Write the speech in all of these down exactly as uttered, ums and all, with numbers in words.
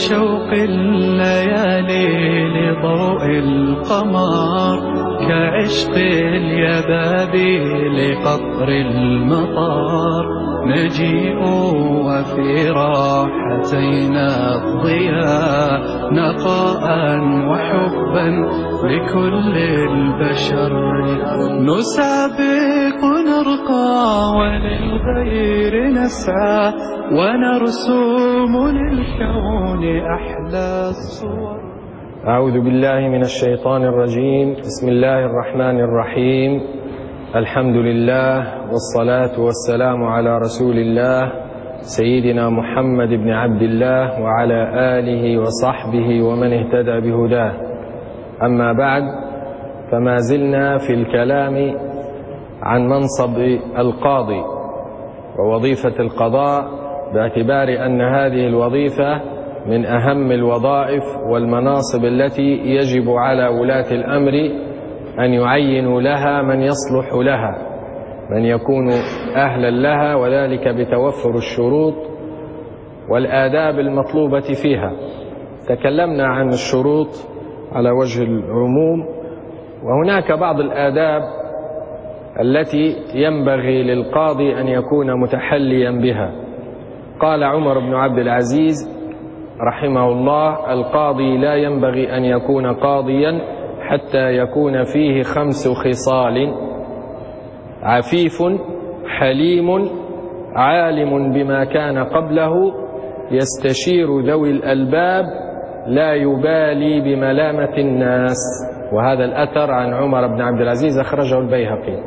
كشوق الليالي لضوء القمر، كعشق اليبابي لقطر المطر، نجيء وفي راحتينا الضياء، نقاء وحبا لكل البشر، نسابق نرقى وللغير نسعى، ونرسم للكون أحلى الصور. أعوذ بالله من الشيطان الرجيم. بسم الله الرحمن الرحيم. الحمد لله والصلاة والسلام على رسول الله سيدنا محمد بن عبد الله وعلى آله وصحبه ومن اهتدى بهداه. أما بعد، فما زلنا في الكلام عن منصب القاضي ووظيفة القضاء، باعتبار أن هذه الوظيفة من أهم الوظائف والمناصب التي يجب على ولاة الأمر أن يعينوا لها من يصلح لها، من يكون أهلا لها، وذلك بتوفر الشروط والآداب المطلوبة فيها. تكلمنا عن الشروط على وجه العموم، وهناك بعض الآداب التي ينبغي للقاضي أن يكون متحليا بها. قال عمر بن عبد العزيز رحمه الله: القاضي لا ينبغي أن يكون قاضيا حتى يكون فيه خمس خصال: عفيف، حليم، عالم بما كان قبله، يستشير ذوي الألباب، لا يبالي بملامة الناس. وهذا الأثر عن عمر بن عبد العزيز أخرجه البيهقي.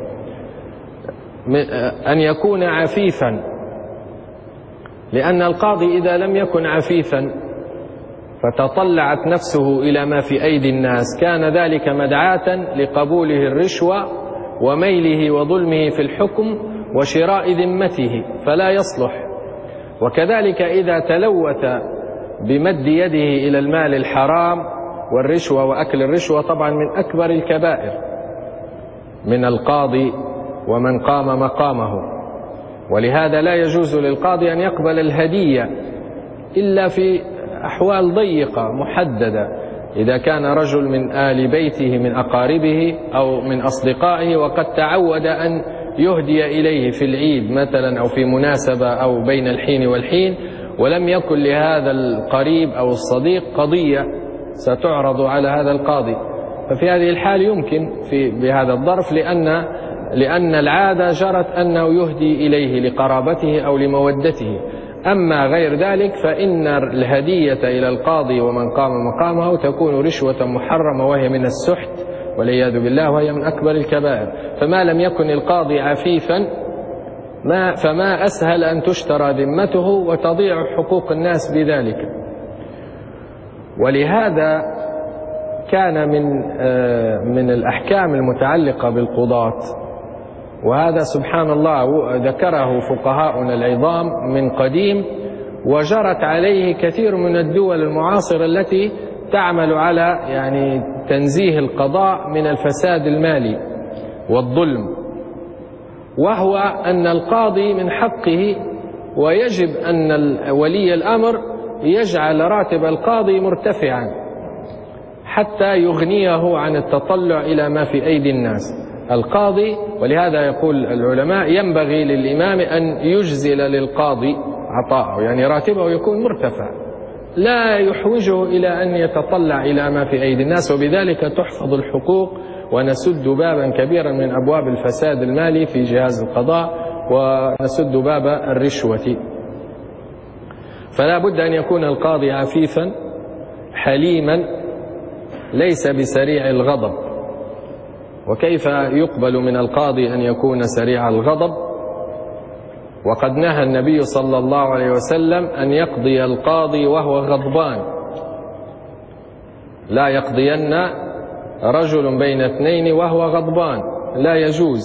أن يكون عفيفا، لأن القاضي إذا لم يكن عفيفا فتطلعت نفسه إلى ما في أيدي الناس، كان ذلك مدعاة لقبوله الرشوة وميله وظلمه في الحكم وشراء ذمته، فلا يصلح. وكذلك إذا تلوث بمد يده إلى المال الحرام والرشوة وأكل الرشوة، طبعا من أكبر الكبائر من القاضي ومن قام مقامه. ولهذا لا يجوز للقاضي أن يقبل الهدية إلا في أحوال ضيقة محددة، إذا كان رجل من آل بيته من أقاربه أو من أصدقائه وقد تعود أن يهدي إليه في العيد مثلا أو في مناسبة أو بين الحين والحين، ولم يكن لهذا القريب أو الصديق قضية ستعرض على هذا القاضي، ففي هذه الحال يمكن في بهذا الظرف، لأن لأن العادة جرت أنه يهدي إليه لقرابته أو لمودته. أما غير ذلك فإن الهدية إلى القاضي ومن قام مقامه تكون رشوة محرمة، وهي من السحت والعياذ بالله، وهي من أكبر الكبائر. فما لم يكن القاضي عفيفا ما فما أسهل أن تشترى ذمته وتضيع حقوق الناس بذلك. ولهذا كان من من الأحكام المتعلقة بالقضاة، وهذا سبحان الله ذكره فقهاؤنا العظام من قديم، وجرت عليه كثير من الدول المعاصرة التي تعمل على يعني تنزيه القضاء من الفساد المالي والظلم، وهو أن القاضي من حقه ويجب أن ولي الأمر يجعل راتب القاضي مرتفعا حتى يغنيه عن التطلع إلى ما في أيدي الناس. القاضي، ولهذا يقول العلماء ينبغي للإمام أن يجزل للقاضي عطاءه، يعني راتبه يكون مرتفع لا يحوجه إلى أن يتطلع إلى ما في أيدي الناس، وبذلك تحفظ الحقوق ونسد بابا كبيرا من أبواب الفساد المالي في جهاز القضاء، ونسد باب الرشوة. فلا بد أن يكون القاضي عفيفا حليما ليس بسريع الغضب. وكيف يقبل من القاضي أن يكون سريع الغضب؟ وقد نهى النبي صلى الله عليه وسلم أن يقضي القاضي وهو غضبان. لا يقضين رجل بين اثنين وهو غضبان، لا يجوز.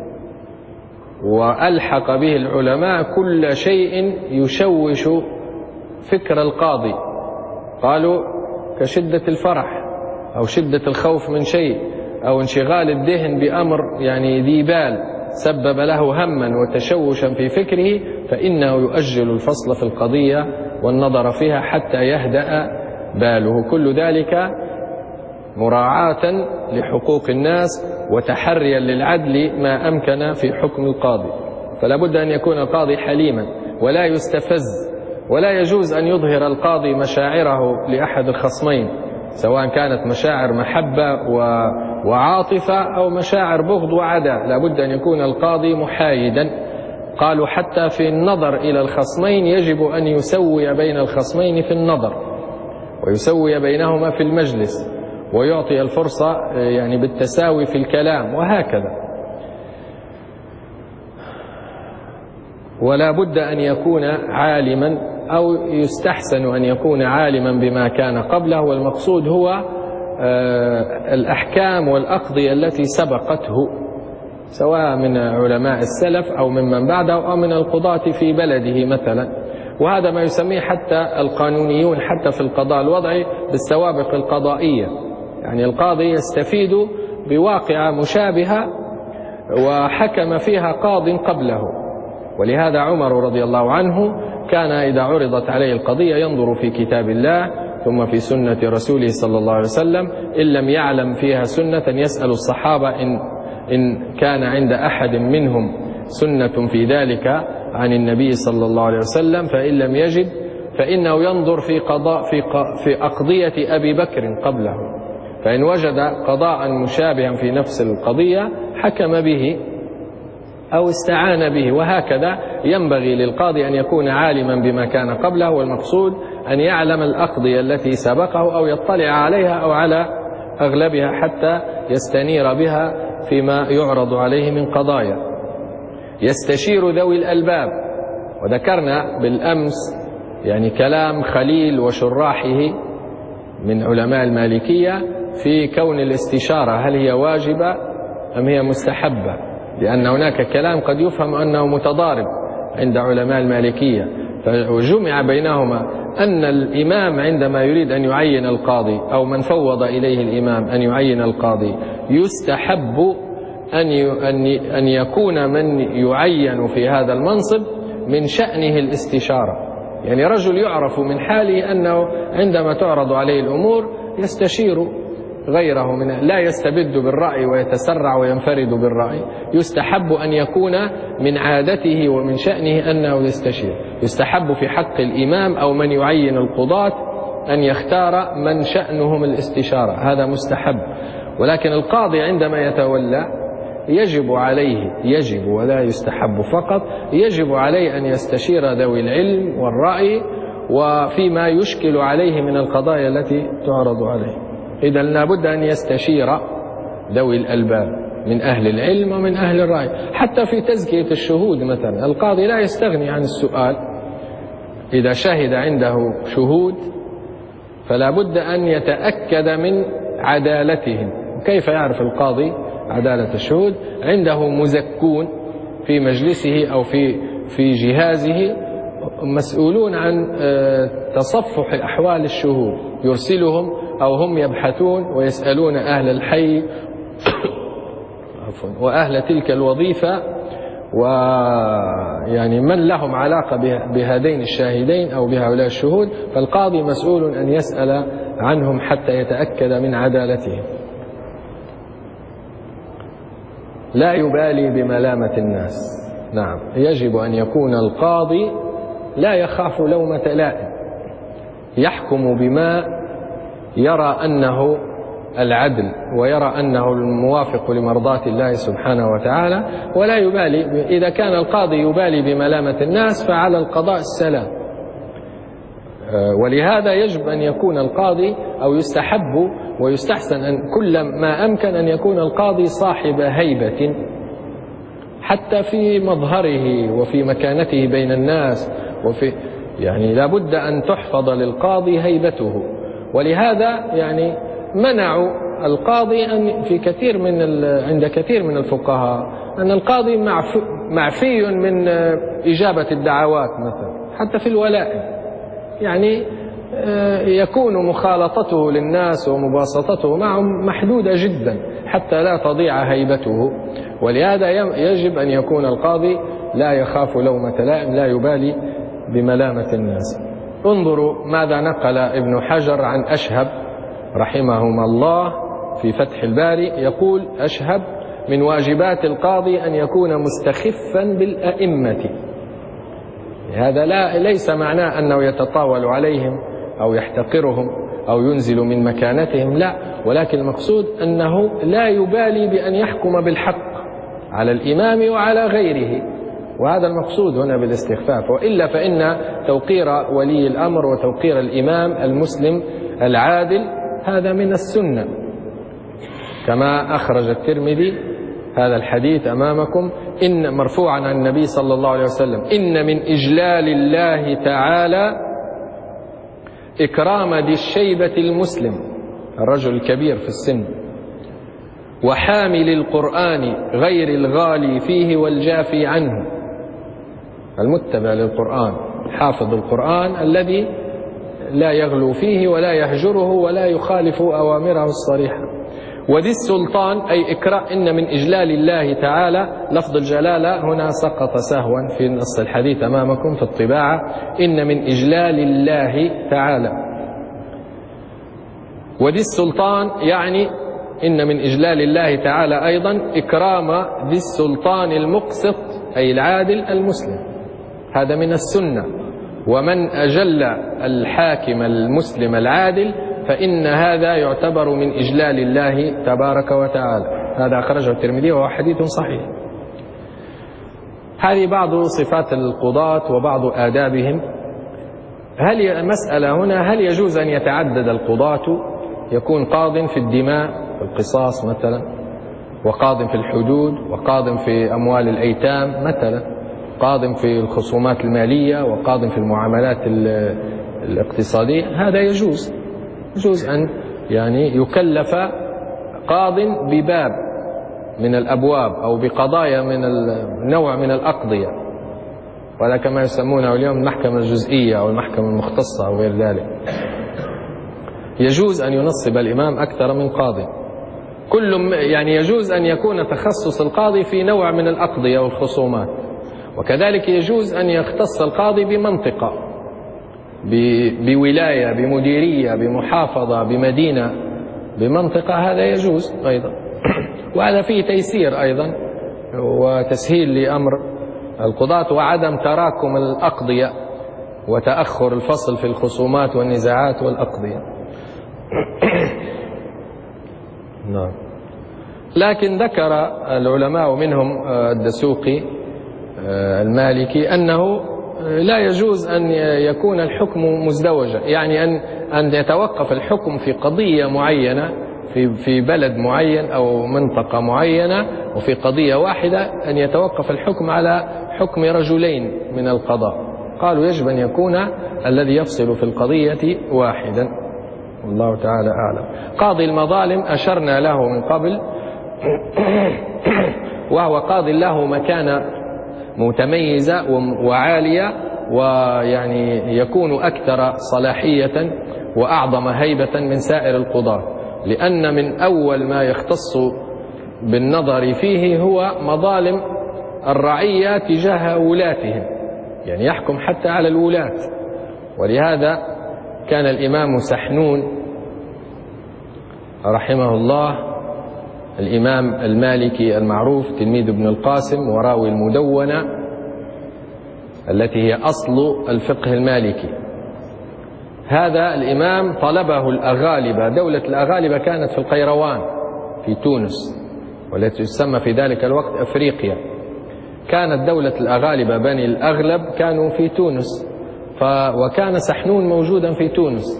وألحق به العلماء كل شيء يشوش فكر القاضي، قالوا كشدة الفرح أو شدة الخوف من شيء أو انشغال الذهن بأمر يعني ذي بال سبب له هما وتشوشا في فكره، فإنه يؤجل الفصل في القضية والنظر فيها حتى يهدأ باله. كل ذلك مراعاة لحقوق الناس وتحريا للعدل ما أمكن في حكم القاضي. فلا بد أن يكون القاضي حليما ولا يستفز، ولا يجوز أن يظهر القاضي مشاعره لأحد الخصمين، سواء كانت مشاعر محبة وعاطفة أو مشاعر بغض وعداء. لا بد أن يكون القاضي محايدا. قالوا حتى في النظر إلى الخصمين يجب أن يسوي بين الخصمين في النظر، ويسوي بينهما في المجلس، ويعطي الفرصة يعني بالتساوي في الكلام، وهكذا. ولا بد أن يكون عالما، أو يستحسن أن يكون عالما بما كان قبله، والمقصود هو الأحكام والأقضية التي سبقته، سواء من علماء السلف أو ممن بعده أو من القضاة في بلده مثلا. وهذا ما يسميه حتى القانونيون حتى في القضاء الوضعي بالسوابق القضائية، يعني القاضي يستفيد بواقعة مشابهة وحكم فيها قاض قبله. ولهذا عمر رضي الله عنه كان إذا عرضت عليه القضية ينظر في كتاب الله ثم في سنة رسوله صلى الله عليه وسلم، إن لم يعلم فيها سنة يسأل الصحابة إن, إن كان عند أحد منهم سنة في ذلك عن النبي صلى الله عليه وسلم، فإن لم يجد فإنه ينظر في قضاء في, في أقضية أبي بكر قبله، فإن وجد قضاء مشابها في نفس القضية حكم به أو استعان به. وهكذا ينبغي للقاضي أن يكون عالما بما كان قبله، والمقصود أن يعلم الأقضية التي سبقه أو يطلع عليها أو على أغلبها حتى يستنير بها فيما يعرض عليه من قضايا. يستشير ذوي الألباب، وذكرنا بالأمس يعني كلام خليل وشراحه من علماء المالكية في كون الاستشارة هل هي واجبة أم هي مستحبة، لأن هناك كلام قد يفهم أنه متضارب عند علماء المالكية، فجمع بينهما أن الإمام عندما يريد أن يعين القاضي أو من فوض إليه الإمام أن يعين القاضي يستحب أن يكون من يعين في هذا المنصب من شأنه الاستشارة. يعني رجل يعرف من حاله أنه عندما تعرض عليه الأمور يستشير غيره، من لا يستبد بالرأي ويتسرع وينفرد بالرأي. يستحب أن يكون من عادته ومن شأنه أنه يستشير. يستحب في حق الإمام أو من يعين القضاة أن يختار من شأنهم الاستشارة، هذا مستحب. ولكن القاضي عندما يتولى يجب عليه، يجب ولا يستحب فقط، يجب عليه أن يستشير ذوي العلم والرأي وفيما يشكل عليه من القضايا التي تعرض عليه. إذن لابد أن يستشير ذوي الألباب من أهل العلم ومن أهل الرأي. حتى في تزكية الشهود مثلا القاضي لا يستغني عن السؤال، إذا شهد عنده شهود فلا بد أن يتأكد من عدالتهم. كيف يعرف القاضي عدالة الشهود؟ عنده مزكون في مجلسه أو في في جهازه مسؤولون عن تصفح أحوال الشهود، يرسلهم أو هم يبحثون ويسألون أهل الحي وأهل تلك الوظيفة، ويعني من لهم علاقة بهذين الشاهدين أو بهؤلاء الشهود، فالقاضي مسؤول أن يسأل عنهم حتى يتأكد من عدالتهم. لا يبالي بملامة الناس. نعم، يجب أن يكون القاضي لا يخاف لومة لائم، يحكم بما يرى أنه العدل ويرى أنه الموافق لمرضاة الله سبحانه وتعالى، ولا يبالي. إذا كان القاضي يبالي بملامة الناس فعلى القضاء السلام. ولهذا يجب أن يكون القاضي أو يستحب ويستحسن أن كل ما أمكن أن يكون القاضي صاحب هيبة حتى في مظهره وفي مكانته بين الناس، وفي يعني لابد أن تحفظ للقاضي هيبته. ولهذا يعني منعوا القاضي أن في كثير من عند كثير من الفقهاء أن القاضي معفي من إجابة الدعوات مثلا، حتى في الولائم يعني يكون مخالطته للناس ومباسطته معهم محدودة جدا حتى لا تضيع هيبته. ولهذا يجب أن يكون القاضي لا يخاف لومة لائم، لا يبالي بملامة الناس. انظروا ماذا نقل ابن حجر عن أشهب رحمهما الله في فتح الباري، يقول أشهب: من واجبات القاضي أن يكون مستخفا بالأئمة. هذا لا ليس معناه أنه يتطاول عليهم أو يحتقرهم أو ينزل من مكانتهم، لا، ولكن المقصود أنه لا يبالي بأن يحكم بالحق على الإمام وعلى غيره، وهذا المقصود هنا بالاستخفاف. وإلا فإن توقير ولي الأمر وتوقير الإمام المسلم العادل هذا من السنة، كما أخرج الترمذي هذا الحديث أمامكم إن مرفوعا عن النبي صلى الله عليه وسلم: إن من إجلال الله تعالى إكرام ذي الشيبة المسلم، الرجل الكبير في السن، وحامل القرآن غير الغالي فيه والجافي عنه، المتبع للقرآن، حافظ القرآن الذي لا يغلو فيه ولا يهجره ولا يخالف أوامره الصريحة. وذي السلطان أي إكرام، إن من إجلال الله تعالى، لفظ الجلالة هنا سقط سهوا في نص الحديث أمامكم في الطباعة، إن من إجلال الله تعالى. وذي السلطان يعني إن من إجلال الله تعالى أيضا إكرام ذي السلطان المقسط أي العادل المسلم، هذا من السنة. ومن أجل الحاكم المسلم العادل فإن هذا يعتبر من إجلال الله تبارك وتعالى. هذا أخرجه الترمذي وهو حديث صحيح. هذه بعض صفات القضاة وبعض آدابهم. هل المسألة هنا هل يجوز أن يتعدد القضاة، يكون قاض في الدماء في القصاص مثلا، وقاض في الحدود، وقاض في أموال الأيتام مثلا، قاض في الخصومات المالية، وقاض في المعاملات الاقتصادية؟ هذا يجوز، يجوز أن يعني يكلف قاض بباب من الأبواب أو بقضايا من النوع من الأقضية، ولا كما يسمونه اليوم المحكمة الجزئية أو المحكمة المختصة أو غير ذلك. يجوز أن ينصب الإمام أكثر من قاضي، كل يعني يجوز أن يكون تخصص القاضي في نوع من الأقضية والخصومات، وكذلك يجوز أن يختص القاضي بمنطقة، بولاية، بمديرية، بمحافظة، بمدينة، بمنطقة، هذا يجوز أيضا. وهذا فيه تيسير أيضا وتسهيل لأمر القضاة وعدم تراكم الأقضية وتأخر الفصل في الخصومات والنزاعات والأقضية. نعم. لكن ذكر العلماء منهم الدسوقي المالكي أنه لا يجوز أن يكون الحكم مزدوجا، يعني أن أن يتوقف الحكم في قضية معينة في في بلد معين أو منطقة معينة، وفي قضية واحدة أن يتوقف الحكم على حكم رجلين من القضاء. قالوا يجب أن يكون الذي يفصل في القضية واحدا، والله تعالى أعلم. قاضي المظالم أشرنا له من قبل، وهو قاضي له مكانة متميزة وعالية، ويعني يكون أكثر صلاحية وأعظم هيبة من سائر القضاة، لأن من أول ما يختص بالنظر فيه هو مظالم الرعية تجاه ولاتهم، يعني يحكم حتى على الولاة. ولهذا كان الإمام سحنون رحمه الله، الإمام المالكي المعروف تلميذ ابن القاسم وراوي المدونة التي هي أصل الفقه المالكي، هذا الإمام طلبه الأغالبة. دولة الأغالبة كانت في القيروان في تونس، والتي تسمى في ذلك الوقت أفريقيا. كانت دولة الأغالبة بني الأغلب كانوا في تونس، ف وكان سحنون موجودا في تونس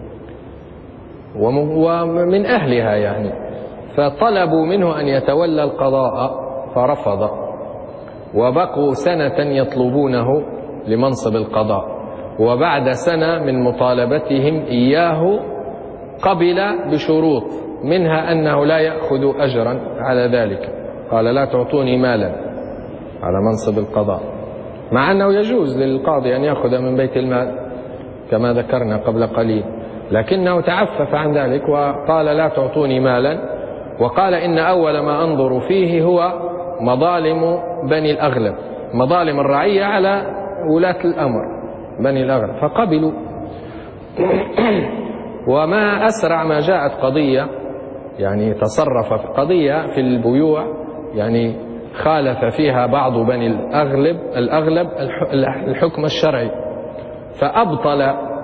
ومن أهلها يعني، فطلبوا منه أن يتولى القضاء فرفض، وبقوا سنة يطلبونه لمنصب القضاء، وبعد سنة من مطالبتهم إياه قبل بشروط، منها أنه لا يأخذ أجرا على ذلك. قال لا تعطوني مالا على منصب القضاء، مع أنه يجوز للقاضي أن يأخذ من بيت المال كما ذكرنا قبل قليل، لكنه تعفف عن ذلك وقال لا تعطوني مالا، وقال إن أول ما أنظر فيه هو مظالم بني الأغلب، مظالم الرعية على ولاة الأمر بني الأغلب، فقبلوا وما أسرع ما جاءت قضية، يعني تصرف في قضية في البيوع، يعني خالف فيها بعض بني الأغلب الأغلب الحكم الشرعي، فأبطل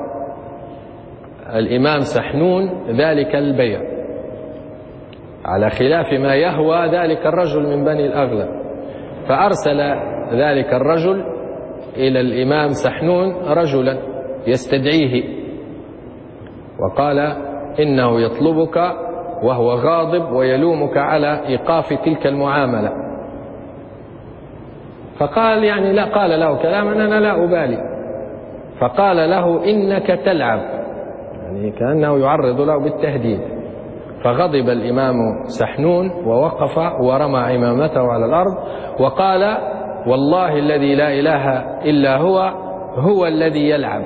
الإمام سحنون ذلك البيع على خلاف ما يهوى ذلك الرجل من بني الأغلب، فأرسل ذلك الرجل إلى الإمام سحنون رجلا يستدعيه وقال إنه يطلبك وهو غاضب ويلومك على إيقاف تلك المعاملة. فقال يعني لا، قال له كلاما أنا لا أبالي، فقال له إنك تلعب، يعني كأنه يعرض له بالتهديد. فغضب الإمام سحنون ووقف ورمى عمامته على الأرض وقال والله الذي لا إله إلا هو هو الذي يلعب،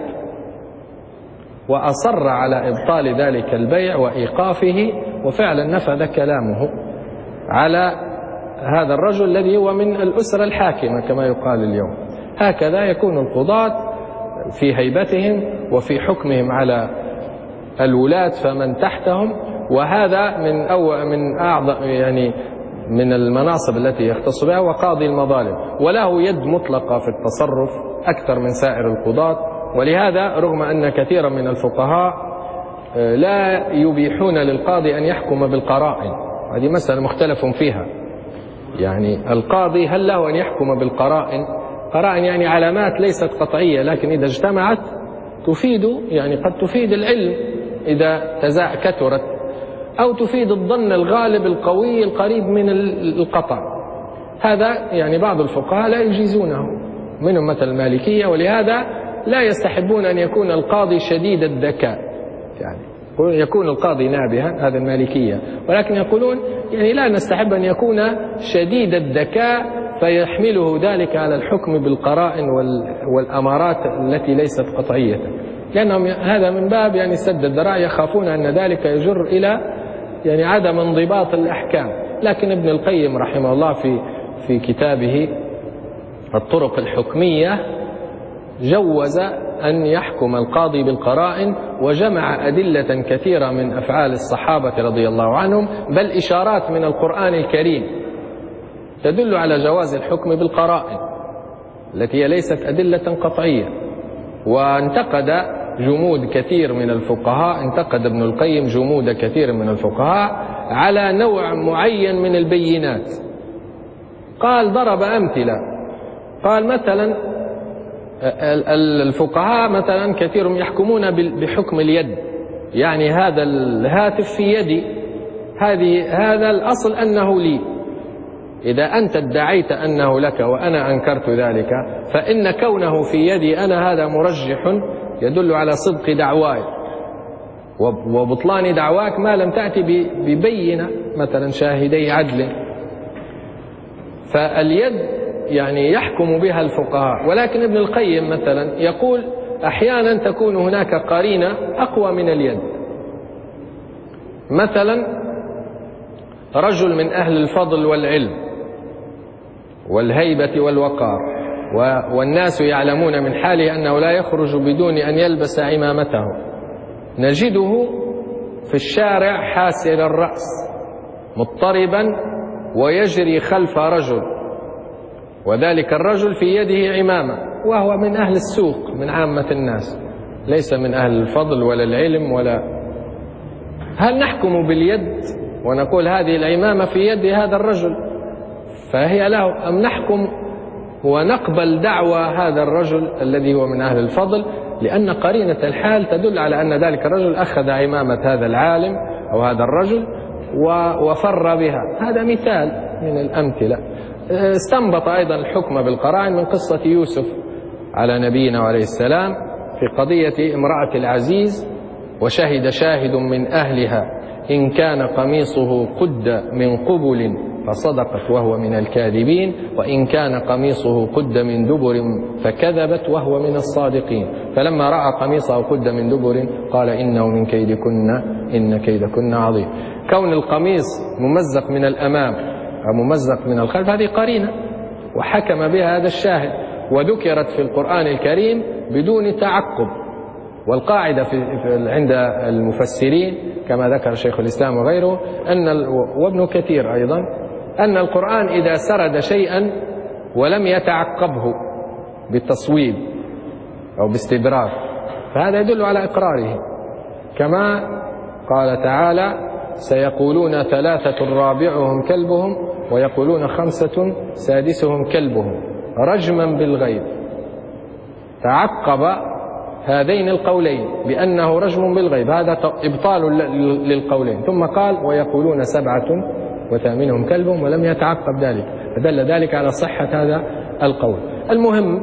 وأصر على إبطال ذلك البيع وإيقافه، وفعلا نفذ كلامه على هذا الرجل الذي هو من الأسرة الحاكمة كما يقال اليوم. هكذا يكون القضاة في هيبتهم وفي حكمهم على الولاة فمن تحتهم، وهذا من أو من أعظم يعني من المناصب التي يختص بها، وقاضي المظالم، وله يد مطلقة في التصرف أكثر من سائر القضاة. ولهذا رغم أن كثيرا من الفقهاء لا يبيحون للقاضي أن يحكم بالقرائن، هذه مسألة مختلف فيها، يعني القاضي هل له أن يحكم بالقرائن؟ قرائن يعني علامات ليست قطعية، لكن إذا اجتمعت تفيد، يعني قد تفيد العلم إذا تزا كثرت، أو تفيد الظن الغالب القوي القريب من القطع. هذا يعني بعض الفقهاء لا يجيزونه، منهم مثل المالكية، ولهذا لا يستحبون أن يكون القاضي شديد الذكاء، يعني يكون القاضي نابها، هذا المالكية، ولكن يقولون يعني لا نستحب أن يكون شديد الذكاء فيحمله ذلك على الحكم بالقرائن والأمارات التي ليست قطعية، لأنهم هذا من باب يعني سد الذرائع، يخافون أن ذلك يجر إلى يعني عدم انضباط الأحكام. لكن ابن القيم رحمه الله في في كتابه الطرق الحكمية جوز أن يحكم القاضي بالقرائن، وجمع أدلة كثيرة من أفعال الصحابة رضي الله عنهم، بل إشارات من القرآن الكريم تدل على جواز الحكم بالقرائن التي هي ليست أدلة قطعية. وانتقد جمود كثير من الفقهاء، انتقد ابن القيم جمود كثير من الفقهاء على نوع معين من البينات. قال ضرب أمثلة، قال مثلا الفقهاء مثلا كثيرهم يحكمون بحكم اليد، يعني هذا الهاتف في يدي، هذه هذا الأصل أنه لي، إذا أنت ادعيت أنه لك وأنا أنكرت ذلك فإن كونه في يدي أنا هذا مرجح يدل على صدق دعواي وبطلان دعواك ما لم تأتي ببينة مثلا شاهدي عدل. فاليد يعني يحكم بها الفقهاء، ولكن ابن القيم مثلا يقول أحيانا تكون هناك قرينة أقوى من اليد. مثلا رجل من أهل الفضل والعلم والهيبة والوقار، والناس يعلمون من حاله أنه لا يخرج بدون أن يلبس عمامته، نجده في الشارع حاسر الرأس مضطربا ويجري خلف رجل، وذلك الرجل في يده عمامة، وهو من أهل السوق من عامة الناس، ليس من أهل الفضل ولا العلم ولا. هل نحكم باليد ونقول هذه العمامة في يد هذا الرجل فهي له، أم نحكم ونقبل دعوى هذا الرجل الذي هو من أهل الفضل، لأن قرينة الحال تدل على أن ذلك الرجل أخذ عمامة هذا العالم أو هذا الرجل وفر بها. هذا مثال من الأمثلة. استنبط أيضا الحكم بالقرائن من قصة يوسف على نبينا عليه السلام في قضية امرأة العزيز، وشهد شاهد من أهلها إن كان قميصه قد من قبل فصدقت وهو من الكاذبين، وإن كان قميصه قد من دبر فكذبت وهو من الصادقين. فلما رأى قميصه قد من دبر قال إنه من كيدكن إن كيدكن عظيم. كون القميص ممزق من الأمام أو ممزق من الخلف هذه قرينة، وحكم بها هذا الشاهد، وذكرت في القرآن الكريم بدون تعقب، والقاعدة في عند المفسرين كما ذكر شيخ الإسلام وغيره أن وابن كثير أيضا أن القرآن إذا سرد شيئا ولم يتعقبه بالتصويب أو باستدراك فهذا يدل على إقراره، كما قال تعالى سيقولون ثلاثة رابعهم كلبهم ويقولون خمسة سادسهم كلبهم رجما بالغيب، تعقب هذين القولين بأنه رجم بالغيب، هذا إبطال للقولين، ثم قال ويقولون سبعة وثامنهم كلبهم ولم يتعقب ذلك، فدل ذلك على صحة هذا القول. المهم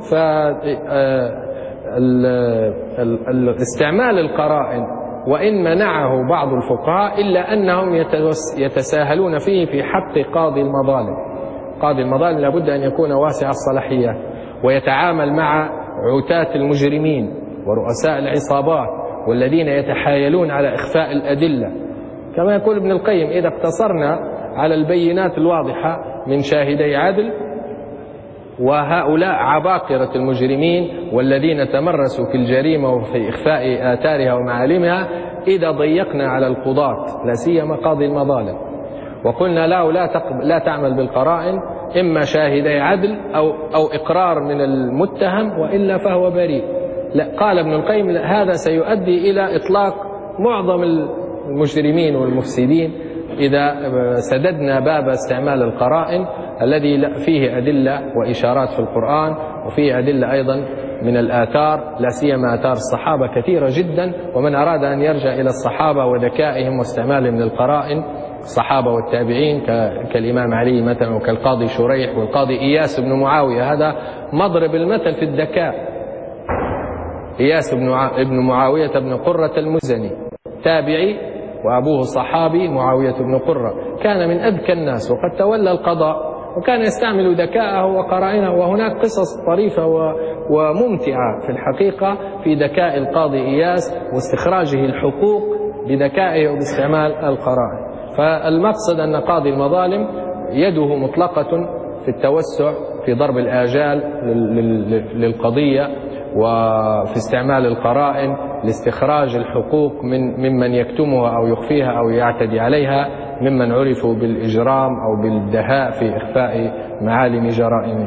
فاستعمال القرائن وإن منعه بعض الفقهاء إلا أنهم يتساهلون فيه في حق قاضي المظالم. قاضي المظالم لابد أن يكون واسع الصلاحيات ويتعامل مع عتاة المجرمين ورؤساء العصابات والذين يتحايلون على إخفاء الأدلة، كما يقول ابن القيم إذا اقتصرنا على البينات الواضحة من شاهدي عدل وهؤلاء عباقرة المجرمين والذين تمرسوا في الجريمة وفي إخفاء آثارها ومعالمها، إذا ضيقنا على القضاة لا سيما قاضي المظالم وقلنا لا لا, لا تعمل بالقرائن إما شاهدي عدل أو, أو إقرار من المتهم وإلا فهو بريء، لا قال ابن القيم هذا سيؤدي إلى إطلاق معظم المجرمين والمفسدين إذا سددنا باب استعمال القرائن الذي فيه أدلة وإشارات في القرآن وفيه أدلة أيضا من الآثار لا سيما آثار الصحابة كثيرة جدا، ومن أراد أن يرجع إلى الصحابة وذكائهم واستعمالهم للقرائن الصحابة والتابعين كالإمام علي مثلا وكالقاضي شريح والقاضي إياس بن معاوية، هذا مضرب المثل في الذكاء. إياس بن معاوية بن قرة المزني تابعي وأبوه صحابي معاوية بن قرة، كان من أذكى الناس وقد تولى القضاء وكان يستعمل ذكاءه وقرائنه، وهناك قصص طريفة وممتعة في الحقيقة في ذكاء القاضي إياس واستخراجه الحقوق بذكائه وباستعمال القرائن. فالمقصد أن قاضي المظالم يده مطلقة في التوسع في ضرب الآجال للقضية وفي استعمال القرائن لاستخراج الحقوق من ممن يكتمها أو يخفيها أو يعتدي عليها ممن عرفوا بالإجرام أو بالدهاء في إخفاء معالم جرائمهم.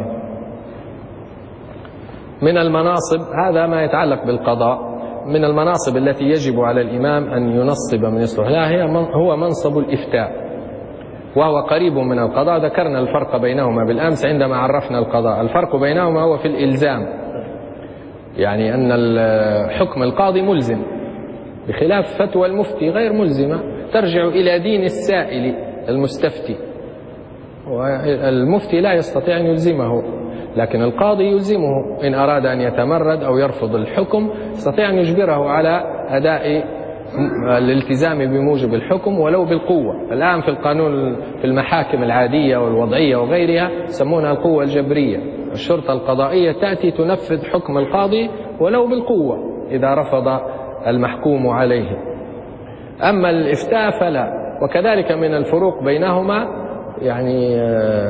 من المناصب، هذا ما يتعلق بالقضاء، من المناصب التي يجب على الإمام أن ينصب من يصلح لها هو منصب الإفتاء، وهو قريب من القضاء. ذكرنا الفرق بينهما بالأمس عندما عرفنا القضاء. الفرق بينهما هو في الإلزام، يعني أن حكم القاضي ملزم بخلاف فتوى المفتي غير ملزمة، ترجع إلى دين السائل المستفتي، والمفتي لا يستطيع أن يلزمه، لكن القاضي يلزمه إن أراد أن يتمرد أو يرفض الحكم يستطيع أن يجبره على أداء الالتزام بموجب الحكم ولو بالقوة. الآن في القانون في المحاكم العادية والوضعية وغيرها يسمونها القوة الجبرية، الشرطة القضائية تأتي تنفذ حكم القاضي ولو بالقوة إذا رفض المحكوم عليه. أما الإفتاء فلا. وكذلك من الفروق بينهما يعني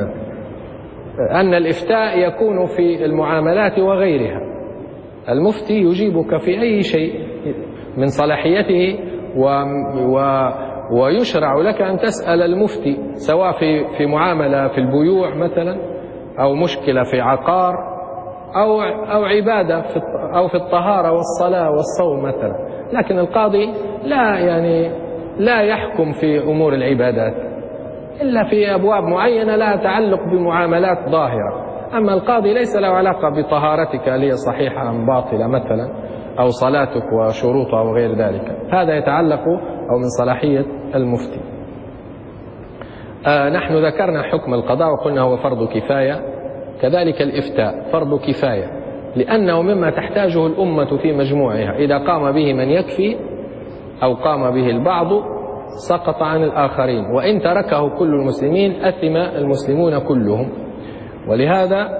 أن الإفتاء يكون في المعاملات وغيرها، المفتي يجيبك في أي شيء من صلاحيته و و ويشرع لك أن تسأل المفتي سواء في في معاملة في البيوع مثلا أو مشكلة في عقار أو أو عبادة في أو في الطهارة والصلاة والصوم مثلا، لكن القاضي لا يعني لا يحكم في أمور العبادات إلا في أبواب معينة لها تعلق بمعاملات ظاهرة. أما القاضي ليس له علاقة بطهارتك هل هي صحيحة أم باطلة مثلا أو صلاتك وشروطها وغير ذلك، هذا يتعلق أو من صلاحية المفتي. آه نحن ذكرنا حكم القضاء وقلنا هو فرض كفاية، كذلك الإفتاء فرض كفاية لأنه مما تحتاجه الأمة في مجموعها، إذا قام به من يكفي أو قام به البعض سقط عن الآخرين، وإن تركه كل المسلمين أثم المسلمون كلهم. ولهذا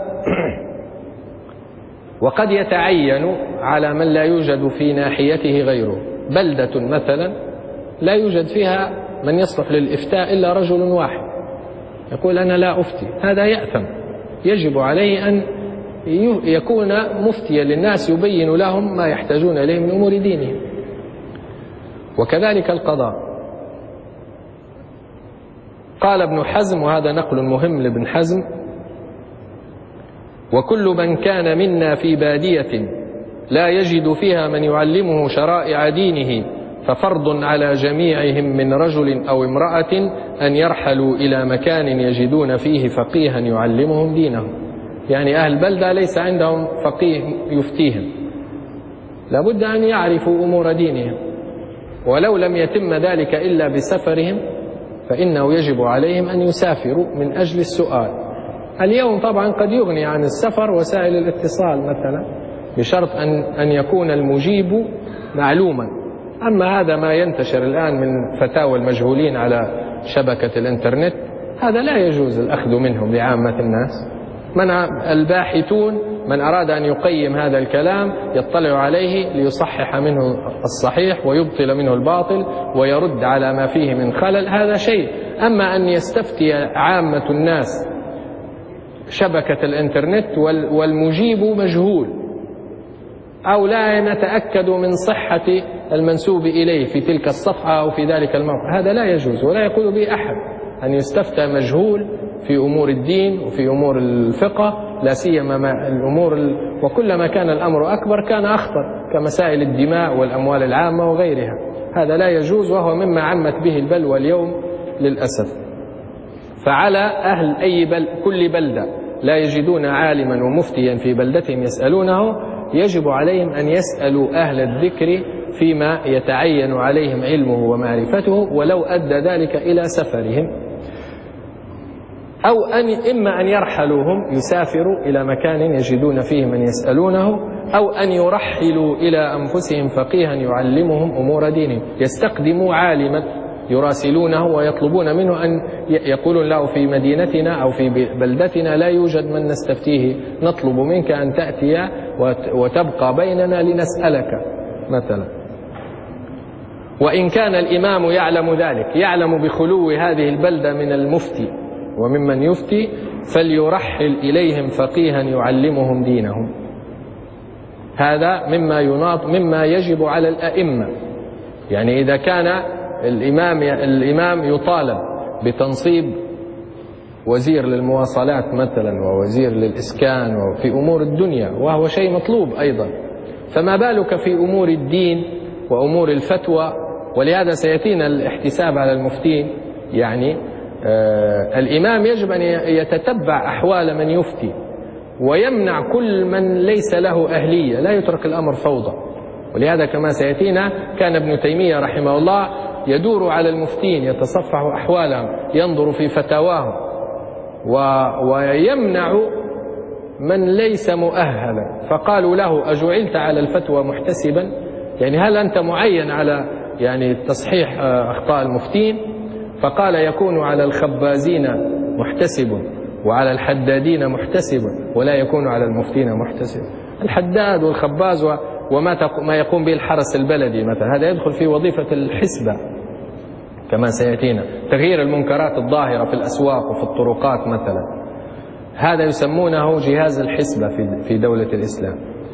وقد يتعين على من لا يوجد في ناحيته غيره، بلدة مثلا لا يوجد فيها من يصلح للإفتاء إلا رجل واحد يقول أنا لا أفتي، هذا يأثم، يجب عليه أن يكون مفتيا للناس يبين لهم ما يحتاجون إليه من أمور دينهم. وكذلك القضاء. قال ابن حزم، وهذا نقل مهم لابن حزم: وكل من كان منا في بادية لا يجد فيها من يعلمه شرائع دينه ففرض على جميعهم من رجل أو امرأة أن يرحلوا إلى مكان يجدون فيه فقيها يعلمهم دينهم. يعني أهل بلدة ليس عندهم فقيه يفتيهم، لابد أن يعرفوا أمور دينهم، ولو لم يتم ذلك إلا بسفرهم فإنه يجب عليهم أن يسافروا من أجل السؤال. اليوم طبعا قد يغني عن السفر وسائل الاتصال مثلا، بشرط أن أن يكون المجيب معلوما. أما هذا ما ينتشر الآن من فتاوى المجهولين على شبكة الإنترنت، هذا لا يجوز الأخذ منهم لعامة الناس. من الباحثون من أراد أن يقيم هذا الكلام يطلع عليه ليصحح منه الصحيح ويبطل منه الباطل ويرد على ما فيه من خلل، هذا شيء. أما أن يستفتي عامة الناس شبكة الإنترنت والمجيب مجهول أو لا نتأكد من صحة المنسوب إليه في تلك الصفحة أو في ذلك الموقع، هذا لا يجوز ولا يقول به أحد أن يستفتى مجهول في أمور الدين وفي أمور الفقه، لا سيما الأمور ال... وكلما كان الأمر أكبر كان أخطر، كمسائل الدماء والأموال العامة وغيرها. هذا لا يجوز، وهو مما عمت به البلوى اليوم للأسف. فعلى أهل أي بل... كل بلدة لا يجدون عالما ومفتيا في بلدتهم يسألونه، يجب عليهم أن يسألوا أهل الذكر فيما يتعين عليهم علمه ومعرفته، ولو أدى ذلك إلى سفرهم. أو أن إما أن يرحلوهم يسافروا إلى مكان يجدون فيه من يسألونه، أو أن يرحلوا إلى أنفسهم فقيها يعلمهم أمور دينهم، يستقدموا عالما يراسلونه ويطلبون منه أن يقولون له في مدينتنا أو في بلدتنا لا يوجد من نستفتيه، نطلب منك أن تأتي وتبقى بيننا لنسألك مثلا. وإن كان الإمام يعلم ذلك، يعلم بخلو هذه البلدة من المفتي وممن يفتي، فليرحل إليهم فقيها يعلمهم دينهم. هذا مما يناط مما يجب على الأئمة. يعني إذا كان الإمام الإمام يطالب بتنصيب وزير للمواصلات مثلا ووزير للإسكان وفي أمور الدنيا، وهو شيء مطلوب أيضا، فما بالك في أمور الدين وأمور الفتوى؟ ولهذا سيأتينا الاحتساب على المفتين. يعني آه الإمام يجب أن يتتبع أحوال من يفتي ويمنع كل من ليس له أهلية، لا يترك الأمر فوضى. ولهذا كما سيأتينا كان ابن تيمية رحمه الله يدور على المفتين يتصفح أحوالهم، ينظر في فتاواهم ويمنع من ليس مؤهلا. فقالوا له: أجعلت على الفتوى محتسبا؟ يعني هل أنت معين على يعني تصحيح أخطاء المفتين؟ فقال: يكون على الخبازين محتسب وعلى الحدادين محتسب ولا يكون على المفتين محتسب. الحداد والخباز وما ما يقوم به الحرس البلدي مثلا، هذا يدخل في وظيفة الحسبة كما سيأتينا. تغيير المنكرات الظاهرة في الأسواق وفي الطرقات مثلا، هذا يسمونه جهاز الحسبة في دولة الإسلام.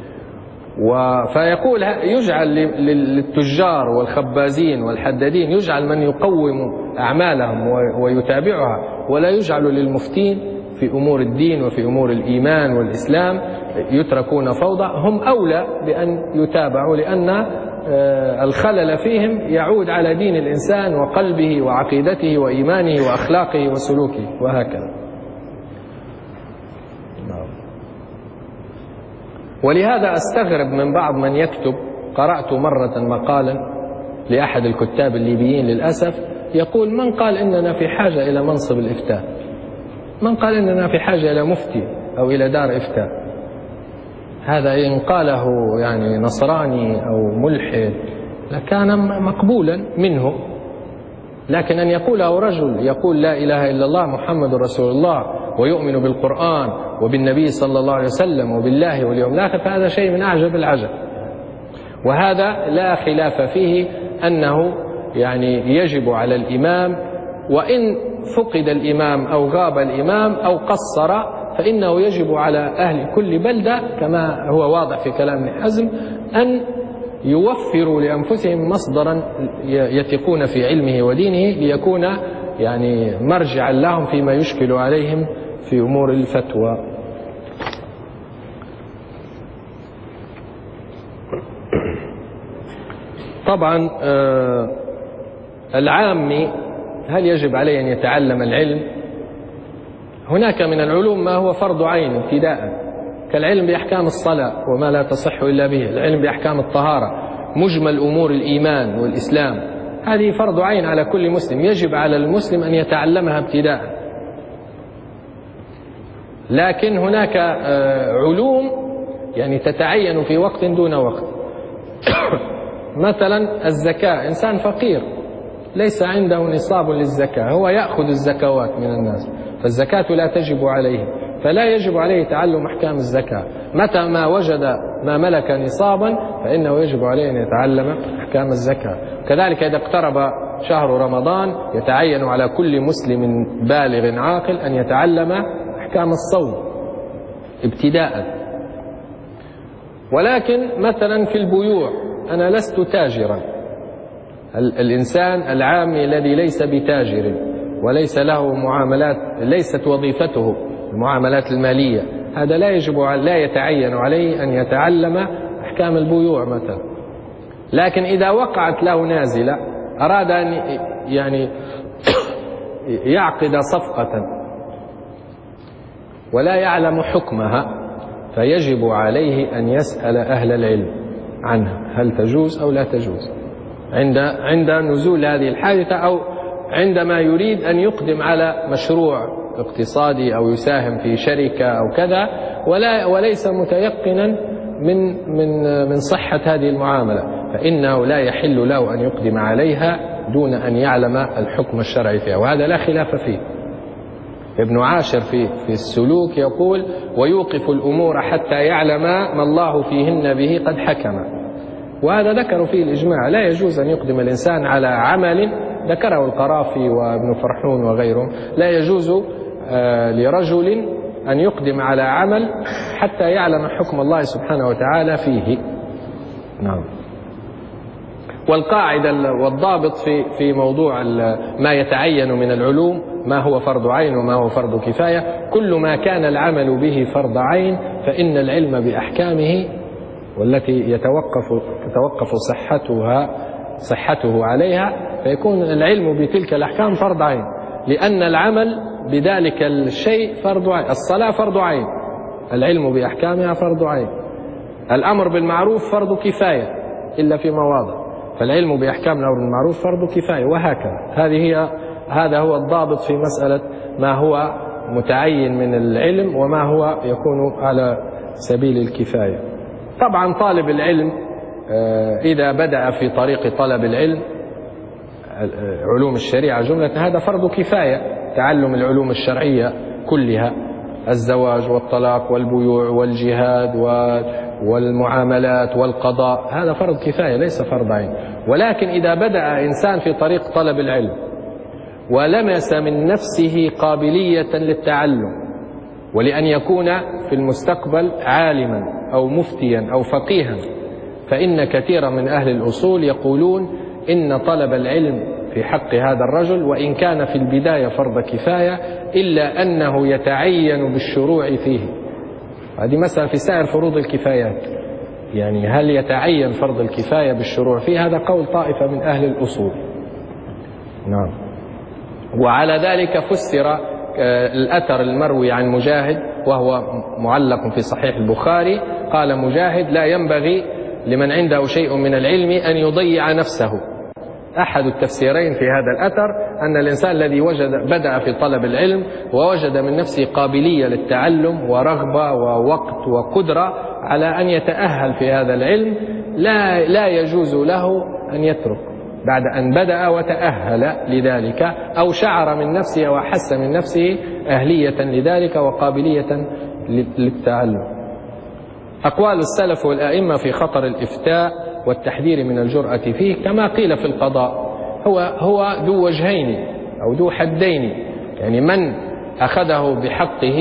فيقول يجعل للتجار والخبازين والحدادين يجعل من يقوم أعمالهم ويتابعها، ولا يجعل للمفتين في أمور الدين وفي أمور الإيمان والإسلام، يتركون فوضى. هم أولى بأن يتابعوا، لأن الخلل فيهم يعود على دين الإنسان وقلبه وعقيدته وإيمانه وأخلاقه وسلوكه وهكذا. ولهذا أستغرب من بعض من يكتب. قرأت مرة مقالا لأحد الكتاب الليبيين للأسف يقول: من قال إننا في حاجة إلى منصب الإفتاء؟ من قال إننا في حاجة إلى مفتي أو إلى دار إفتاء؟ هذا إن قاله يعني نصراني أو ملحد لكان مقبولا منه، لكن أن يقوله رجل يقول لا إله إلا الله محمد رسول الله ويؤمن بالقرآن وبالنبي صلى الله عليه وسلم وبالله واليوم الآخر، فهذا شيء من أعجب العجب. وهذا لا خلاف فيه أنه يعني يجب على الإمام، وإن فقد الإمام أو غاب الإمام أو قصر، فإنه يجب على أهل كل بلدة كما هو واضح في كلام ابن حزم أن يوفروا لأنفسهم مصدرا يثقون في علمه ودينه ليكون يعني مرجعا لهم فيما يشكل عليهم في أمور الفتوى. طبعا العامي هل يجب عليه أن يتعلم العلم؟ هناك من العلوم ما هو فرض عين ابتداء، كالعلم بأحكام الصلاة وما لا تصح إلا به، العلم بأحكام الطهارة، مجمل أمور الإيمان والإسلام، هذه فرض عين على كل مسلم، يجب على المسلم أن يتعلمها ابتداء. لكن هناك علوم يعني تتعين في وقت دون وقت. مثلا الزكاة، إنسان فقير ليس عنده نصاب للزكاة، هو يأخذ الزكوات من الناس، فالزكاة لا تجب عليه، فلا يجب عليه تعلم أحكام الزكاة. متى ما وجد ما ملك نصابا فإنه يجب عليه أن يتعلم أحكام الزكاة. كذلك إذا اقترب شهر رمضان يتعين على كل مسلم بالغ عاقل أن يتعلم أحكام الصوم ابتداء. ولكن مثلا في البيوع، أنا لست تاجرا، الإنسان العامي الذي ليس بتاجر وليس له معاملات، ليست وظيفته المعاملات المالية، هذا لا يجب لا يتعين عليه أن يتعلم أحكام البيوع مثلا. لكن إذا وقعت له نازلة أراد أن يعني يعقد صفقة ولا يعلم حكمها فيجب عليه أن يسأل أهل العلم عنها هل تجوز أو لا تجوز عند عند نزول هذه الحادثة، أو عندما يريد أن يقدم على مشروع اقتصادي أو يساهم في شركة أو كذا ولا وليس متيقنا من من من صحة هذه المعاملة، فإنه لا يحل له أن يقدم عليها دون أن يعلم الحكم الشرعي فيها، وهذا لا خلاف فيه. ابن عاشر في في السلوك يقول: ويوقف الأمور حتى يعلم ما الله فيهن به قد حكم. وهذا ذكروا فيه الإجماع، لا يجوز أن يقدم الإنسان على عمل، ذكره القرافي وابن فرحون وغيرهم، لا يجوز لرجل أن يقدم على عمل حتى يعلم حكم الله سبحانه وتعالى فيه. نعم. والقاعدة والضابط في في موضوع ما يتعين من العلوم ما هو فرض عين وما هو فرض كفاية، كل ما كان العمل به فرض عين فإن العلم بأحكامه والتي يتوقف تتوقف صحتها صحته عليها فيكون العلم بتلك الأحكام فرض عين، لأن العمل بذلك الشيء فرض عين. الصلاة فرض عين، العلم بأحكامها فرض عين. الأمر بالمعروف فرض كفاية إلا في مواضع، فالعلم بأحكام الأمر بالمعروف فرض كفاية، وهكذا. هذه هي هذا هو الضابط في مسألة ما هو متعين من العلم وما هو يكون على سبيل الكفاية. طبعا طالب العلم إذا بدأ في طريق طلب العلم علوم الشريعة جملة هذا فرض كفاية، تعلم العلوم الشرعية كلها، الزواج والطلاق والبيوع والجهاد والمعاملات والقضاء، هذا فرض كفاية ليس فرض عين. ولكن إذا بدأ إنسان في طريق طلب العلم ولمس من نفسه قابلية للتعلم ولأن يكون في المستقبل عالما أو مفتيا أو فقيها، فإن كثيرا من أهل الأصول يقولون إن طلب العلم في حق هذا الرجل وإن كان في البداية فرض كفاية إلا أنه يتعين بالشروع فيه. هذه مسألة في سائر فروض الكفايات، يعني هل يتعين فرض الكفاية بالشروع فيه؟ هذا قول طائفة من أهل الأصول. نعم. وعلى ذلك فسر الأثر المروي عن مجاهد وهو معلق في صحيح البخاري، قال مجاهد: لا ينبغي لمن عنده شيء من العلم أن يضيع نفسه. أحد التفسيرين في هذا الأثر أن الإنسان الذي وجد بدأ في طلب العلم ووجد من نفسه قابلية للتعلم ورغبة ووقت وقدرة على أن يتأهل في هذا العلم لا, لا يجوز له أن يترك بعد أن بدأ وتأهل لذلك أو شعر من نفسه وحس من نفسه أهلية لذلك وقابلية للتعلم. أقوال السلف والأئمة في خطر الإفتاء والتحذير من الجرأة فيه كما قيل في القضاء هو هو ذو وجهين أو ذو حدين، يعني من أخذه بحقه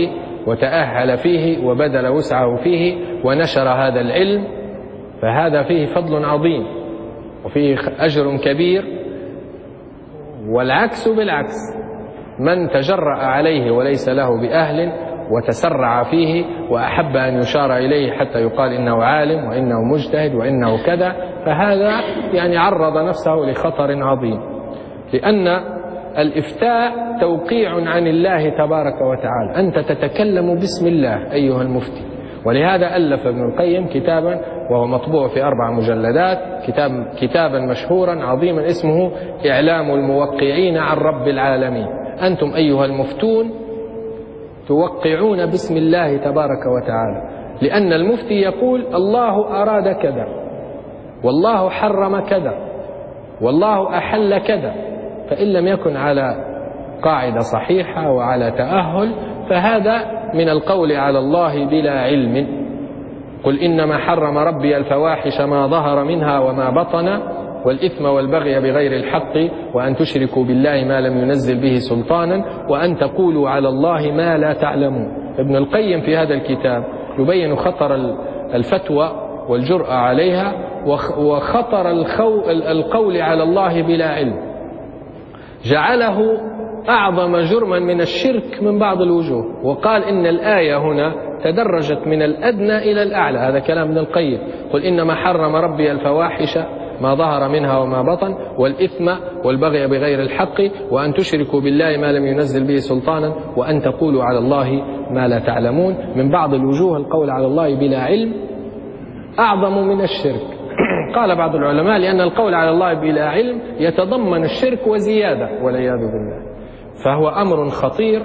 وتأهل فيه وبذل وسعه فيه ونشر هذا العلم، فهذا فيه فضل عظيم وفيه أجر كبير. والعكس بالعكس، من تجرأ عليه وليس له بأهل وتسرع فيه وأحب أن يشار إليه حتى يقال إنه عالم وإنه مجتهد وإنه كذا، فهذا يعني عرض نفسه لخطر عظيم، لأن الإفتاء توقيع عن الله تبارك وتعالى، أنت تتكلم باسم الله أيها المفتي. ولهذا ألف ابن القيم كتابا وهو مطبوع في أربع مجلدات، كتاب كتابا مشهورا عظيما اسمه إعلام الموقعين عن رب العالمين. أنتم أيها المفتون توقعون باسم الله تبارك وتعالى، لأن المفتي يقول الله أراد كذا، والله حرم كذا، والله أحل كذا، فإن لم يكن على قاعدة صحيحة وعلى تأهل فهذا من القول على الله بلا علم. قل إنما حرم ربي الفواحش ما ظهر منها وما بطن والإثم والبغي بغير الحق وأن تشركوا بالله ما لم ينزل به سلطانا وأن تقولوا على الله ما لا تعلمون. ابن القيم في هذا الكتاب يبين خطر الفتوى والجرأة عليها وخطر القول على الله بلا علم، جعله أعظم جرما من الشرك من بعض الوجوه، وقال إن الآية هنا تدرجت من الأدنى إلى الأعلى. هذا كلام ابن القيم. قل إنما حرم ربي الفواحش ما ظهر منها وما بطن والإثم والبغي بغير الحق وأن تشركوا بالله ما لم ينزل به سلطانا وأن تقولوا على الله ما لا تعلمون. من بعض الوجوه القول على الله بلا علم أعظم من الشرك. قال بعض العلماء لأن القول على الله بلا علم يتضمن الشرك وزيادة والعياذ بالله، فهو أمر خطير.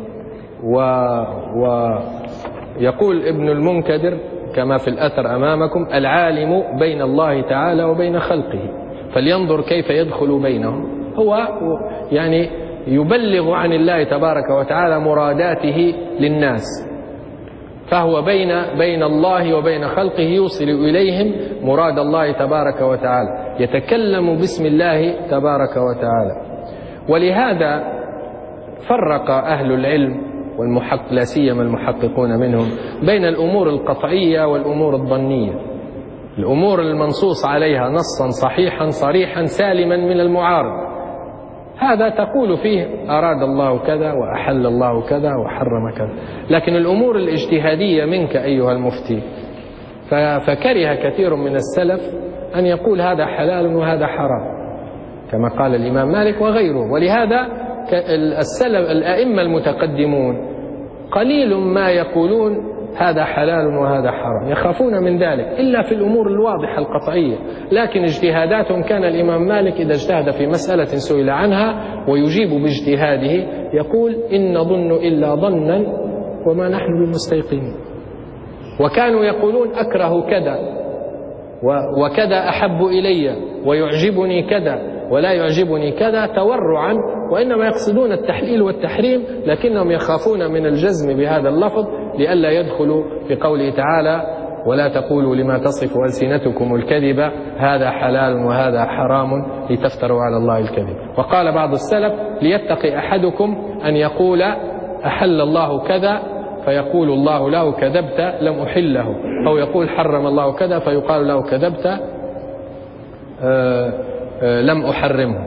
ويقول و ابن المنكدر كما في الأثر أمامكم: العالم بين الله تعالى وبين خلقه فلينظر كيف يدخل بينهم. هو يعني يبلغ عن الله تبارك وتعالى مراداته للناس، فهو بين بين الله وبين خلقه يوصل إليهم مراد الله تبارك وتعالى، يتكلم باسم الله تبارك وتعالى. ولهذا فرق أهل العلم والمحقق لا سيما المحققون منهم بين الأمور القطعية والأمور الظنية. الأمور المنصوص عليها نصا صحيحا صريحا سالما من المعارض، هذا تقول فيه أراد الله كذا وأحل الله كذا وحرم كذا. لكن الأمور الاجتهادية منك أيها المفتي، فكره كثير من السلف أن يقول هذا حلال وهذا حرام كما قال الإمام مالك وغيره. ولهذا السلف الأئمة المتقدمون قليل ما يقولون هذا حلال وهذا حرام، يخافون من ذلك إلا في الأمور الواضحة القطعية. لكن اجتهاداتهم كان الإمام مالك إذا اجتهد في مسألة سئل عنها ويجيب باجتهاده يقول إن ظن إلا ظنا وما نحن بمستيقنين. وكانوا يقولون أكره كذا وكذا أحب إلي ويعجبني كذا ولا يعجبني كذا تورعا، وإنما يقصدون التحليل والتحريم، لكنهم يخافون من الجزم بهذا اللفظ لئلا يدخلوا في قوله تعالى: ولا تقولوا لما تصف ألسنتكم الكذب هذا حلال وهذا حرام لتفتروا على الله الكذب. وقال بعض السلف: ليتقي أحدكم أن يقول أحل الله كذا فيقول الله له كذبت لم أحله، أو يقول حرم الله كذا فيقال له كذبت آه آه لم أحرمه.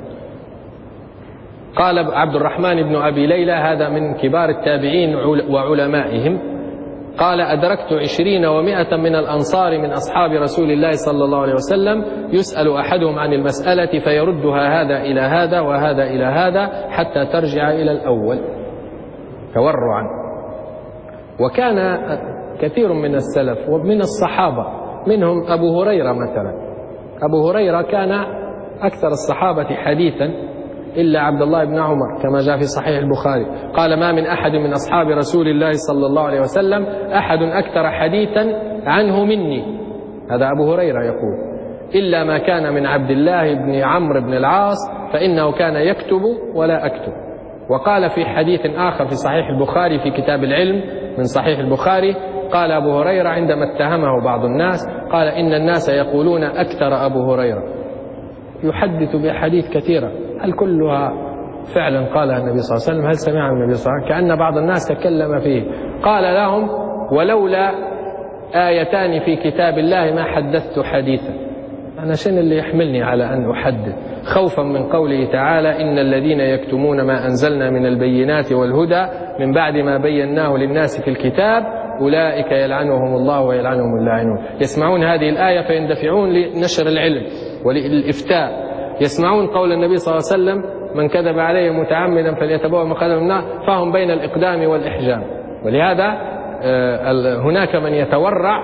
قال عبد الرحمن بن أبي ليلى، هذا من كبار التابعين وعلمائهم، قال: أدركت عشرين ومائة من الأنصار من أصحاب رسول الله صلى الله عليه وسلم يسأل أحدهم عن المسألة فيردها هذا إلى هذا وهذا إلى هذا حتى ترجع إلى الأول تورعا. وكان كثير من السلف ومن الصحابة منهم أبو هريرة مثلا. أبو هريرة كان أكثر الصحابة حديثا إلا عبد الله بن عمر كما جاء في صحيح البخاري، قال: ما من أحد من أصحاب رسول الله صلى الله عليه وسلم أحد أكثر حديثا عنه مني، هذا أبو هريرة يقول، إلا ما كان من عبد الله بن عمرو بن العاص فإنه كان يكتب ولا أكتب. وقال في حديث آخر في صحيح البخاري في كتاب العلم من صحيح البخاري، قال أبو هريرة عندما اتهمه بعض الناس قال: إن الناس يقولون أكثر أبو هريرة، يحدث بأحاديث كثيرة، هل كلها فعلا قالها النبي صلى الله عليه وسلم؟ هل سمعها النبي صلى الله عليه وسلم؟ كأن بعض الناس تكلم فيه. قال لهم: ولولا آيتان في كتاب الله ما حدثت حديثا. أنا شنو اللي يحملني على أن أحدث؟ خوفا من قوله تعالى: إن الذين يكتمون ما أنزلنا من البينات والهدى من بعد ما بيناه للناس في الكتاب أولئك يلعنهم الله ويلعنهم اللاعنون. يسمعون هذه الآية فيندفعون لنشر العلم وللإفتاء. يسمعون قول النبي صلى الله عليه وسلم: من كذب عليه متعمدا فليتبوأ مقعده من النار، فهم بين الإقدام والإحجام. ولهذا هناك من يتورع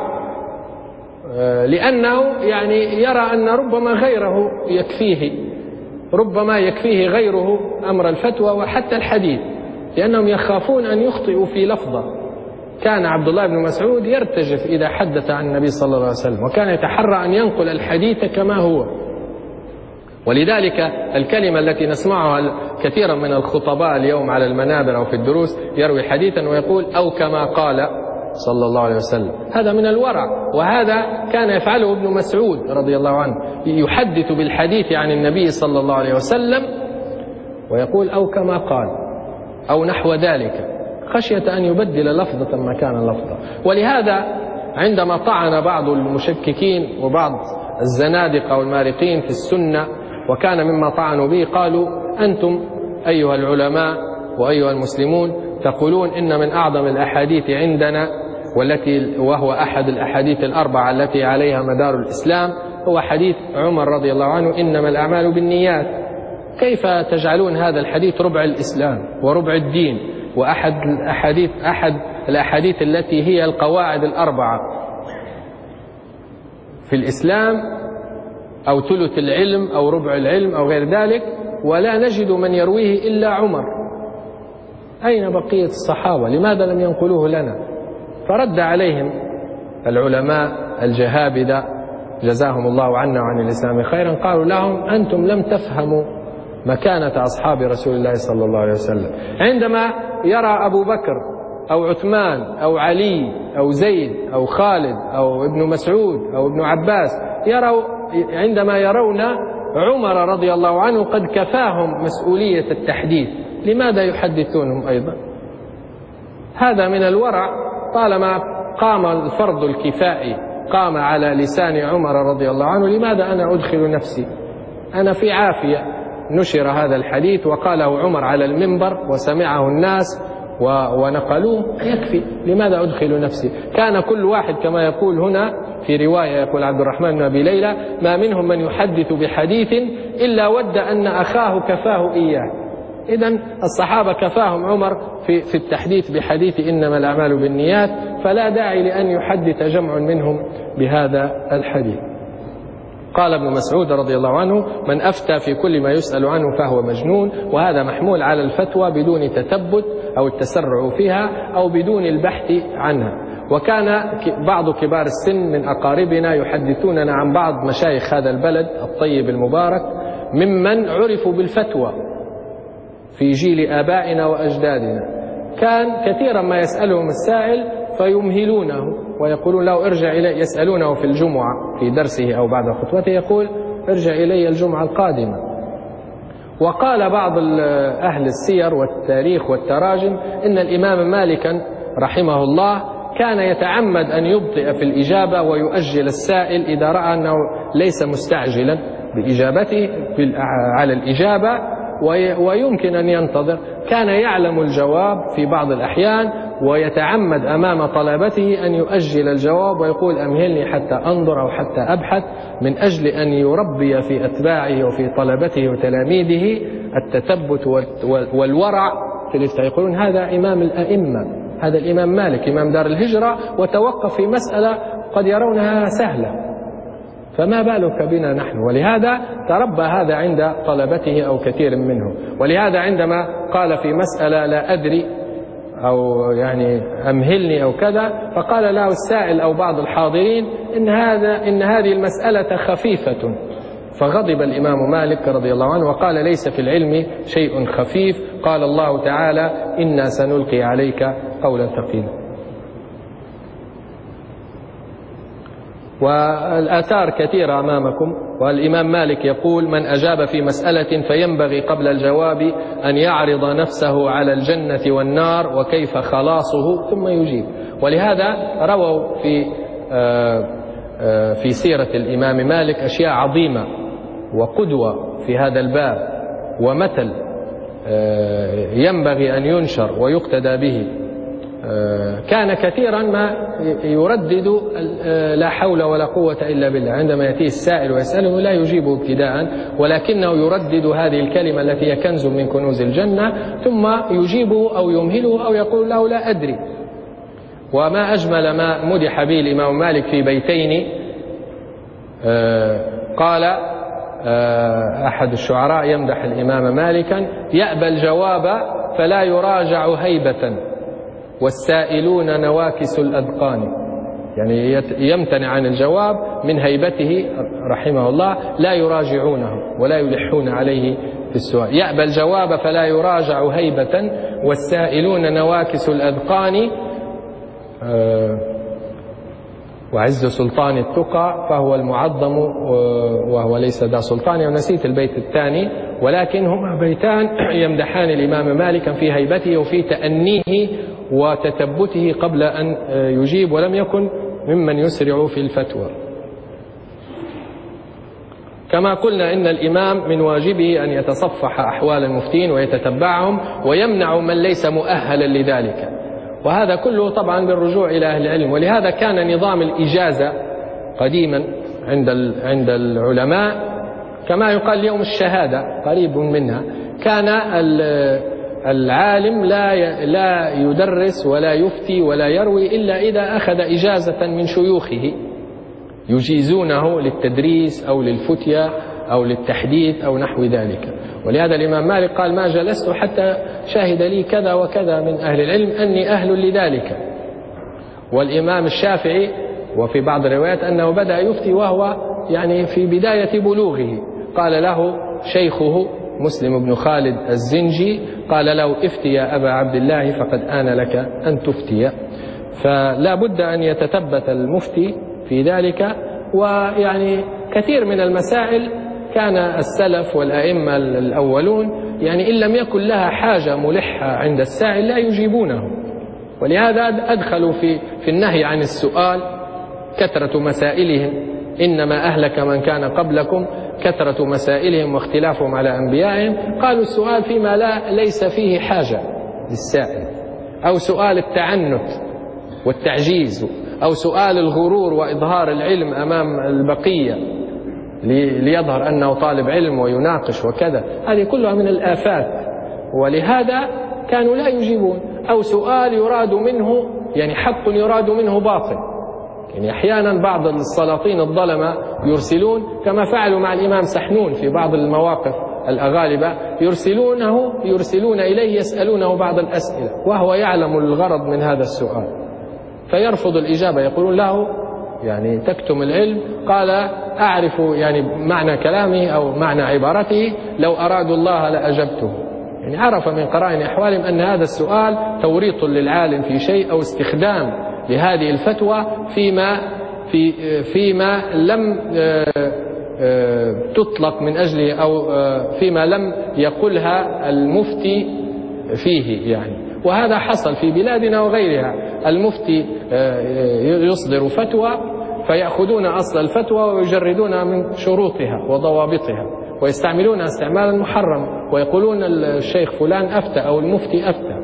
لأنه يعني يرى أن ربما غيره يكفيه، ربما يكفيه غيره أمر الفتوى وحتى الحديث، لأنهم يخافون أن يخطئوا في لفظة. كان عبد الله بن مسعود يرتجف إذا حدث عن النبي صلى الله عليه وسلم، وكان يتحرى أن ينقل الحديث كما هو. ولذلك الكلمة التي نسمعها كثيرا من الخطباء اليوم على المنابر أو في الدروس، يروي حديثا ويقول: أو كما قال صلى الله عليه وسلم. هذا من الورع، وهذا كان يفعله ابن مسعود رضي الله عنه، يحدث بالحديث عن النبي صلى الله عليه وسلم ويقول: أو كما قال، أو نحو ذلك، خشية أن يبدل لفظة مكان لفظة. ولهذا عندما طعن بعض المشككين وبعض الزنادقة والمارقين في السنة، وكان مما طعنوا به، قالوا: أنتم أيها العلماء وأيها المسلمون تقولون إن من أعظم الأحاديث عندنا، والتي وهو أحد الأحاديث الأربعة التي عليها مدار الإسلام، هو حديث عمر رضي الله عنه: إنما الأعمال بالنيات. كيف تجعلون هذا الحديث ربع الإسلام وربع الدين، وأحد الأحاديث أحد الأحاديث التي هي القواعد الأربعة في الإسلام، أو ثلث العلم أو ربع العلم أو غير ذلك، ولا نجد من يرويه إلا عمر؟ أين بقية الصحابة؟ لماذا لم ينقلوه لنا؟ فرد عليهم العلماء الجهابذة جزاهم الله عنا وعن الإسلام خيرا، قالوا لهم: أنتم لم تفهموا مكانة أصحاب رسول الله صلى الله عليه وسلم. عندما يرى أبو بكر أو عثمان أو علي أو زيد أو خالد أو ابن مسعود أو ابن عباس، يروا عندما يرون عمر رضي الله عنه قد كفاهم مسؤولية التحديث، لماذا يحدثونهم أيضا؟ هذا من الورع. طالما قام الفرض الكفائي قام على لسان عمر رضي الله عنه، لماذا أنا أدخل نفسي؟ أنا في عافية. نشر هذا الحديث وقاله عمر على المنبر وسمعه الناس ونقلوه، يكفي. لماذا أدخل نفسي؟ كان كل واحد كما يقول هنا في رواية، يقول عبد الرحمن بن أبي ليلى: ما منهم من يحدث بحديث إلا ود أن أخاه كفاه إياه. إذن الصحابة كفاهم عمر في, في التحديث بحديث إنما الأعمال بالنيات، فلا داعي لأن يحدث جمع منهم بهذا الحديث. قال ابن مسعود رضي الله عنه: من أفتى في كل ما يسأل عنه فهو مجنون. وهذا محمول على الفتوى بدون تثبت أو التسرع فيها أو بدون البحث عنها. وكان بعض كبار السن من أقاربنا يحدثوننا عن بعض مشايخ هذا البلد الطيب المبارك ممن عرفوا بالفتوى في جيل آبائنا وأجدادنا. كان كثيرا ما يسألهم السائل فيمهلونه ويقولون له: ارجع إلي. يسألونه في الجمعة في درسه أو بعد خطوته، يقول: ارجع إلي الجمعة القادمة. وقال بعض أهل السير والتاريخ والتراجم إن الإمام مالكا رحمه الله كان يتعمد أن يبطئ في الإجابة ويؤجل السائل إذا رأى أنه ليس مستعجلا بإجابته على الإجابة ويمكن أن ينتظر. كان يعلم الجواب في بعض الأحيان ويتعمد أمام طلبته أن يؤجل الجواب ويقول: أمهلني حتى أنظر أو حتى أبحث، من أجل أن يربي في أتباعه وفي طلبته وتلاميذه التثبت والورع في الافتاء. يقولون: هذا إمام الأئمة، هذا الإمام مالك إمام دار الهجرة، وتوقف في مسألة قد يرونها سهلة، فما بالك بنا نحن؟ ولهذا تربى هذا عند طلبته أو كثير منهم. ولهذا عندما قال في مسألة لا أدري أو يعني أمهلني أو كذا، فقال له السائل أو بعض الحاضرين: إن هذا إن هذه المسألة خفيفة. فغضب الإمام مالك رضي الله عنه وقال: ليس في العلم شيء خفيف، قال الله تعالى: إنا سنلقي عليك قولا ثقيلا. والآثار كثيرة أمامكم. والإمام مالك يقول: من أجاب في مسألة فينبغي قبل الجواب أن يعرض نفسه على الجنة والنار وكيف خلاصه ثم يجيب. ولهذا رووا في في سيرة الإمام مالك أشياء عظيمة وقدوة في هذا الباب ومثل ينبغي أن ينشر ويقتدى به. كان كثيرا ما يردد لا حول ولا قوة إلا بالله، عندما يأتيه السائل ويسأله لا يجيبه ابتداء، ولكنه يردد هذه الكلمة التي هي كنز من كنوز الجنة، ثم يجيبه أو يمهله أو يقول له لا أدري. وما أجمل ما مدح به الإمام مالك في بيتين. قال أحد الشعراء يمدح الإمام مالكا: يأبى الجواب فلا يراجع هيبة والسائلون نواكس الأذقان. يعني يمتنع عن الجواب من هيبته رحمه الله، لا يراجعونه ولا يلحون عليه في السؤال. يأبى الجواب فلا يراجع هيبة والسائلون نواكس الأذقان، وعز سلطان التقى فهو المعظم وهو ليس ذا سلطان. ونسيت البيت الثاني، ولكن هما بيتان يمدحان الإمام مالكا في هيبته وفي تأنيه وتثبته قبل أن يجيب، ولم يكن ممن يسرع في الفتوى. كما قلنا إن الإمام من واجبه أن يتصفح أحوال المفتين ويتتبعهم ويمنع من ليس مؤهلا لذلك، وهذا كله طبعا بالرجوع إلى أهل العلم. ولهذا كان نظام الإجازة قديما عند عند العلماء كما يقال اليوم الشهادة، قريب منها. كان العالم لا لا يدرس ولا يفتي ولا يروي إلا إذا أخذ إجازة من شيوخه يجيزونه للتدريس أو للفتية أو للتحديث أو نحو ذلك. ولهذا الإمام مالك قال: ما جلست حتى شاهد لي كذا وكذا من أهل العلم أني أهل لذلك. والإمام الشافعي وفي بعض الروايات أنه بدأ يفتي وهو يعني في بداية بلوغه. قال له شيخه مسلم بن خالد الزنجي، قال له: افتي يا أبا عبد الله فقد آن لك أن تفتي. فلا بد أن يتثبت المفتي في ذلك. ويعني كثير من المسائل كان السلف والأئمة الأولون يعني إن لم يكن لها حاجة ملحة عند السائل لا يجيبونه. ولهذا أدخلوا في في النهي عن السؤال كثرة مسائلهم، إنما أهلك من كان قبلكم كثرة مسائلهم واختلافهم على أنبيائهم. قالوا السؤال فيما لا ليس فيه حاجة للسائل، أو سؤال التعنت والتعجيز، أو سؤال الغرور وإظهار العلم أمام البقية ليظهر أنه طالب علم ويناقش وكذا. هذه كلها من الآفات، ولهذا كانوا لا يجيبون. أو سؤال يراد منه يعني حق يراد منه باطل. يعني أحيانا بعض السلاطين الظلمة يرسلون كما فعلوا مع الإمام سحنون في بعض المواقف الأغالبة، يرسلونه يرسلون إليه يسألونه بعض الأسئلة وهو يعلم الغرض من هذا السؤال، فيرفض الإجابة. يقولون له يعني تكتم العلم. قال: أعرف يعني معنى كلامه أو معنى عبارته، لو أرادوا الله لأجبته. يعني عرف من قرائن أحوالهم أن هذا السؤال توريط للعالم في شيء أو استخدام لهذه الفتوى فيما في فيما لم تطلق من أجله أو فيما لم يقلها المفتي فيه يعني. وهذا حصل في بلادنا وغيرها. المفتي يصدر فتوى فيأخذون أصل الفتوى ويجردونها من شروطها وضوابطها ويستعملونها استعمالا محرما، ويقولون الشيخ فلان أفتى أو المفتي أفتى.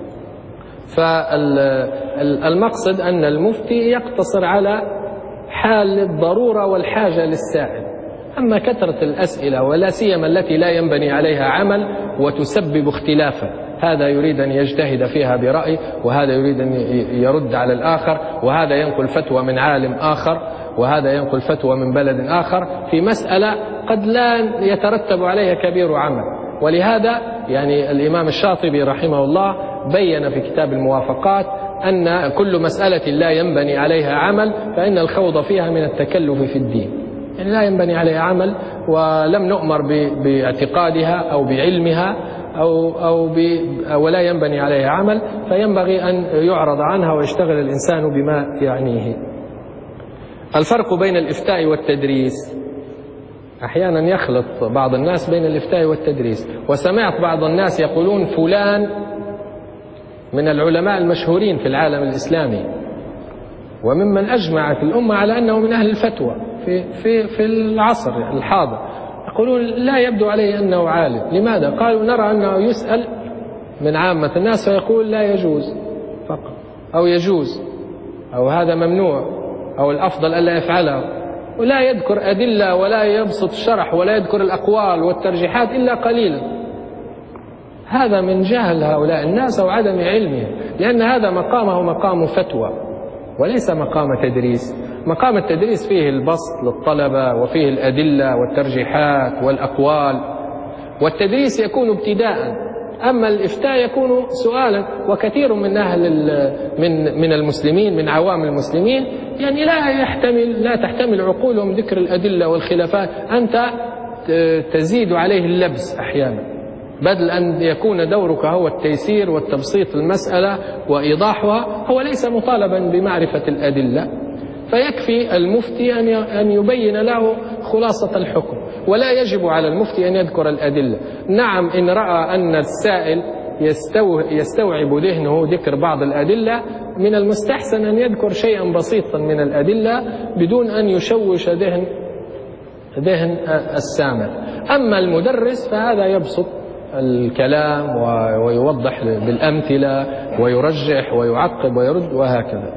فالمقصد أن المفتي يقتصر على حال الضرورة والحاجة للسائل. أما كثرة الأسئلة ولا سيما التي لا ينبني عليها عمل وتسبب اختلافا، هذا يريد أن يجتهد فيها برأي، وهذا يريد أن يرد على الآخر، وهذا ينقل فتوى من عالم آخر، وهذا ينقل فتوى من بلد آخر في مسألة قد لا يترتب عليها كبير عمل. ولهذا يعني الإمام الشاطبي رحمه الله بين في كتاب الموافقات أن كل مسألة لا ينبني عليها عمل فإن الخوض فيها من التكلف في الدين. يعني لا ينبني عليها عمل ولم نؤمر باعتقادها أو بعلمها أو أو ولا ينبني عليها عمل، فينبغي أن يعرض عنها ويشتغل الإنسان بما يعنيه. الفرق بين الإفتاء والتدريس، أحيانا يخلط بعض الناس بين الإفتاء والتدريس. وسمعت بعض الناس يقولون فلان من العلماء المشهورين في العالم الإسلامي وممن أجمعت الأمة على أنه من أهل الفتوى في, في, في العصر الحاضر، يقولون لا يبدو عليه أنه عالم. لماذا؟ قالوا نرى أنه يسأل من عامة الناس فيقول لا يجوز فقط، أو يجوز، أو هذا ممنوع، أو الأفضل ألا يفعله، ولا يذكر أدلة ولا يبسط الشرح ولا يذكر الأقوال والترجيحات إلا قليلا. هذا من جهل هؤلاء الناس أو عدم علمهم، لأن هذا مقامه مقام فتوى وليس مقام تدريس. مقام التدريس فيه البسط للطلبة وفيه الأدلة والترجيحات والأقوال، والتدريس يكون ابتداء. أما الإفتاء يكون سؤالا. وكثير من أهل من من المسلمين من عوام المسلمين يعني لا يحتمل لا تحتمل عقولهم ذكر الأدلة والخلافات، أنت تزيد عليه اللبس أحيانا، بدل أن يكون دورك هو التيسير والتبسيط المسألة وإيضاحها. هو ليس مطالبا بمعرفة الأدلة، فيكفي المفتي أن يبين له خلاصة الحكم، ولا يجب على المفتي أن يذكر الأدلة. نعم، إن رأى أن السائل يستوعب ذهنه ذكر بعض الأدلة، من المستحسن أن يذكر شيئا بسيطا من الأدلة بدون أن يشوش ذهن ذهن السامع. أما المدرس فهذا يبسط الكلام ويوضح بالأمثلة ويرجح ويعقب ويرد وهكذا.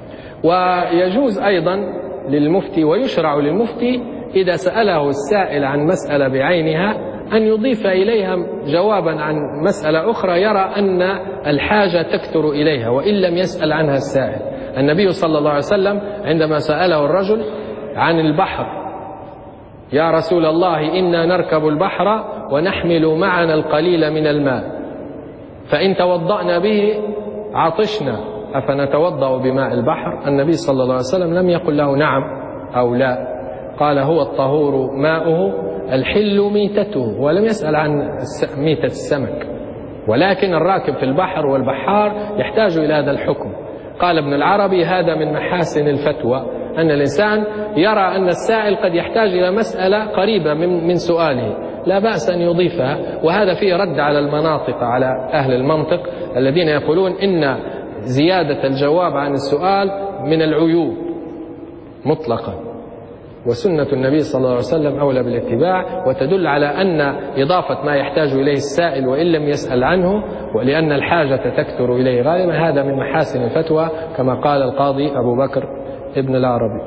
ويجوز أيضا للمفتي ويشرع للمفتي إذا سأله السائل عن مسألة بعينها أن يضيف إليها جوابا عن مسألة أخرى يرى أن الحاجة تكثر إليها وإن لم يسأل عنها السائل. النبي صلى الله عليه وسلم عندما سأله الرجل عن البحر: يا رسول الله إنا نركب البحر ونحمل معنا القليل من الماء، فإن توضأنا به عطشنا أفنتوضأ بماء البحر؟ النبي صلى الله عليه وسلم لم يقل له نعم أو لا، قال هو الطهور ماؤه الحل ميتته، ولم يسأل عن ميتة السمك. ولكن الراكب في البحر والبحار يحتاج إلى هذا الحكم. قال ابن العربي: هذا من محاسن الفتوى، أن الإنسان يرى أن السائل قد يحتاج إلى مسألة قريبة من من سؤاله، لا بأس أن يضيفها. وهذا فيه رد على المناطق، على أهل المنطق الذين يقولون إن زيادة الجواب عن السؤال من العيوب مطلقا، وسنة النبي صلى الله عليه وسلم أولى بالاتباع، وتدل على أن إضافة ما يحتاج إليه السائل وإن لم يسأل عنه، ولأن الحاجة تكثر إليه غالبا، هذا من محاسن الفتوى كما قال القاضي أبو بكر ابن العربي.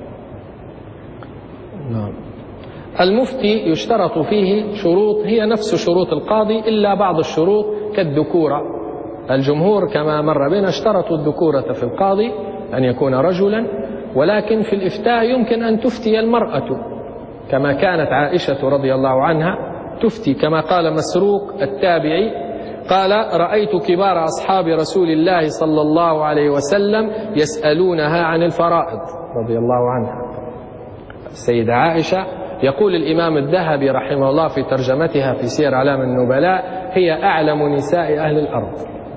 نعم. المفتي يشترط فيه شروط هي نفس شروط القاضي إلا بعض الشروط كالذكورة. الجمهور كما مر بنا اشترطوا الذكورة في القاضي أن يكون رجلا، ولكن في الإفتاء يمكن أن تفتي المرأة كما كانت عائشة رضي الله عنها تفتي، كما قال مسروق التابعي قال: رأيت كبار أصحاب رسول الله صلى الله عليه وسلم يسألونها عن الفرائض رضي الله عنها. السيدة عائشة، يقول الإمام الذهبي رحمه الله في ترجمتها في سير أعلام النبلاء: هي أعلم نساء أهل الأرض.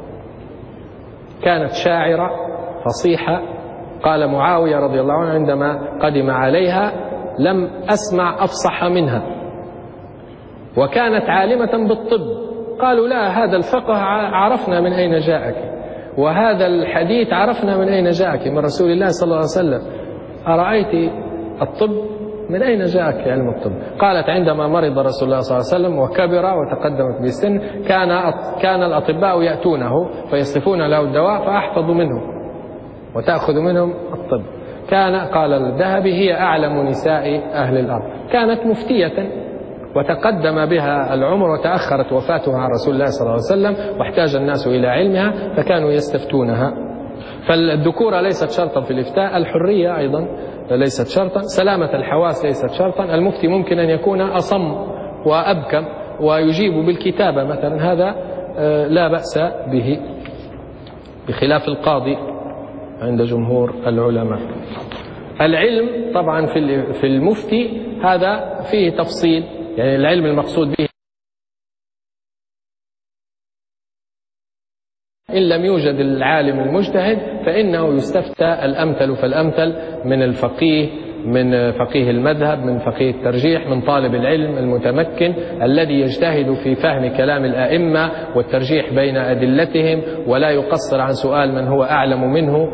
كانت شاعرة فصيحة. قال معاوية رضي الله عنه عندما قدم عليها: لم أسمع أفصح منها. وكانت عالمة بالطب. قالوا: لا، هذا الفقه عرفنا من أين جاءك، وهذا الحديث عرفنا من أين جاءك، من رسول الله صلى الله عليه وسلم. أرأيت الطب من أين جاءك علم الطب؟ قالت: عندما مرض رسول الله صلى الله عليه وسلم وكبر وتقدمت بالسن كان كان الأطباء يأتونه فيصفون له الدواء فأحفظ منه وتأخذ منهم الطب. كان قال الذهبي: هي أعلم نساء أهل الأرض. كانت مفتية وتقدم بها العمر وتأخرت وفاتها عن رسول الله صلى الله عليه وسلم، واحتاج الناس إلى علمها فكانوا يستفتونها. فالذكورة ليست شرطا في الإفتاء، الحرية أيضا ليست شرطا، سلامة الحواس ليست شرطا. المفتي ممكن أن يكون أصم وأبكم ويجيب بالكتابة مثلا، هذا لا بأس به، بخلاف القاضي عند جمهور العلماء. العلم طبعا في المفتي هذا فيه تفصيل، يعني العلم المقصود به إن لم يوجد العالم المجتهد فإنه يستفتى الأمثل فالأمثل من الفقيه، من فقيه المذهب، من فقيه الترجيح، من طالب العلم المتمكن الذي يجتهد في فهم كلام الأئمة والترجيح بين أدلتهم، ولا يقصر عن سؤال من هو أعلم منه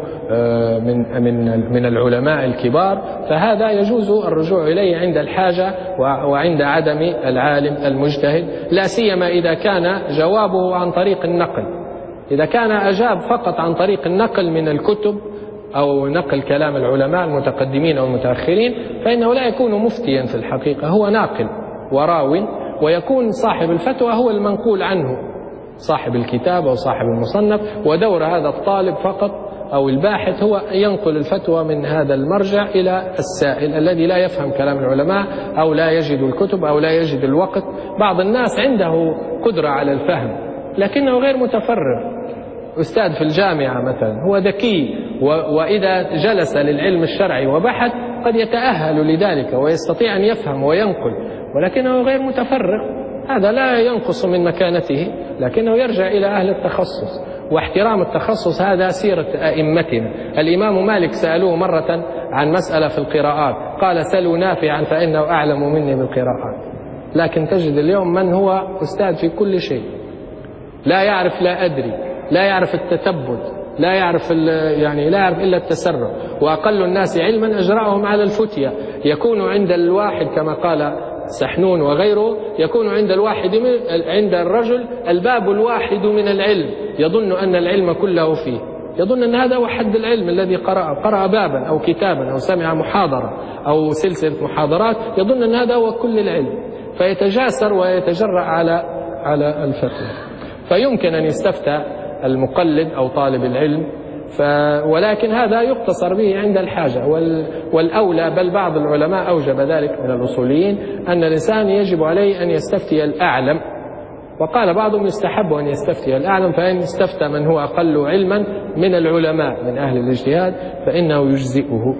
من من من العلماء الكبار. فهذا يجوز الرجوع إليه عند الحاجة وعند عدم العالم المجتهد، لا سيما إذا كان جوابه عن طريق النقل. إذا كان أجاب فقط عن طريق النقل من الكتب أو نقل كلام العلماء المتقدمين أو المتأخرين فإنه لا يكون مفتيا في الحقيقة، هو ناقل وراو، ويكون صاحب الفتوى هو المنقول عنه، صاحب الكتاب أو صاحب المصنف، ودور هذا الطالب فقط أو الباحث هو ينقل الفتوى من هذا المرجع إلى السائل الذي لا يفهم كلام العلماء أو لا يجد الكتب أو لا يجد الوقت. بعض الناس عنده قدرة على الفهم لكنه غير متفرغ، أستاذ في الجامعة مثلا هو ذكي، وإذا جلس للعلم الشرعي وبحث قد يتأهل لذلك ويستطيع أن يفهم وينقل، ولكنه غير متفرغ. هذا لا ينقص من مكانته، لكنه يرجع إلى أهل التخصص، واحترام التخصص هذا سيرة أئمتنا. الإمام مالك سألوه مرة عن مسألة في القراءات، قال سلوا نافعا فإنه أعلم مني بالقراءات. لكن تجد اليوم من هو أستاذ في كل شيء، لا يعرف لا أدري، لا يعرف التثبت، لا يعرف يعني لا يعرف إلا التسرع، وأقل الناس علما أجرأهم على الفتية. يكون عند الواحد كما قال سحنون وغيره، يكون عند الواحد من عند الرجل الباب الواحد من العلم، يظن أن العلم كله فيه، يظن أن هذا هو حد العلم الذي قرأ قرأ بابا أو كتابا أو سمع محاضرة أو سلسلة محاضرات، يظن أن هذا هو كل العلم، فيتجاسر ويتجرأ على على الفتوى. فيمكن أن يستفتى المقلد أو طالب العلم، ف... ولكن هذا يقتصر به عند الحاجة، وال... والأولى، بل بعض العلماء أوجب ذلك من الأصوليين، أن الإنسان يجب عليه أن يستفتي الأعلم، وقال بعضهم يستحب أن يستفتي الأعلم، فإن استفتى من هو أقل علما من العلماء من أهل الاجتهاد فإنه يجزئه.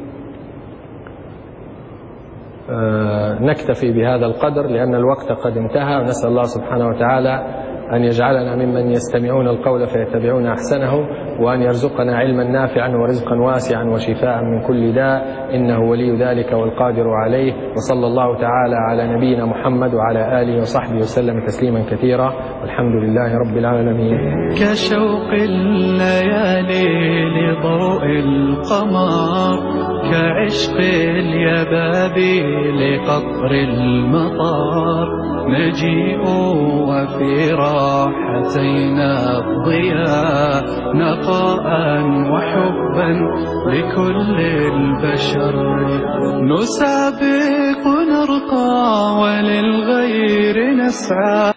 آه نكتفي بهذا القدر لأن الوقت قد انتهى، ونسأل الله سبحانه وتعالى أن يجعلنا ممن يستمعون القول فيتبعون أحسنه، وأن يرزقنا علما نافعا ورزقا واسعا وشفاء من كل داء، إنه ولي ذلك والقادر عليه. وصلى الله تعالى على نبينا محمد وعلى آله وصحبه وسلم تسليما كثيرا، والحمد لله رب العالمين. كشوق الليالي لضوء القمر، كعشق اليبابي لقطر المطار، نجيء وفي راحتينا الضياء، نقاء وحبا لكل البشر، نسابق نرقى وللغير نسعى،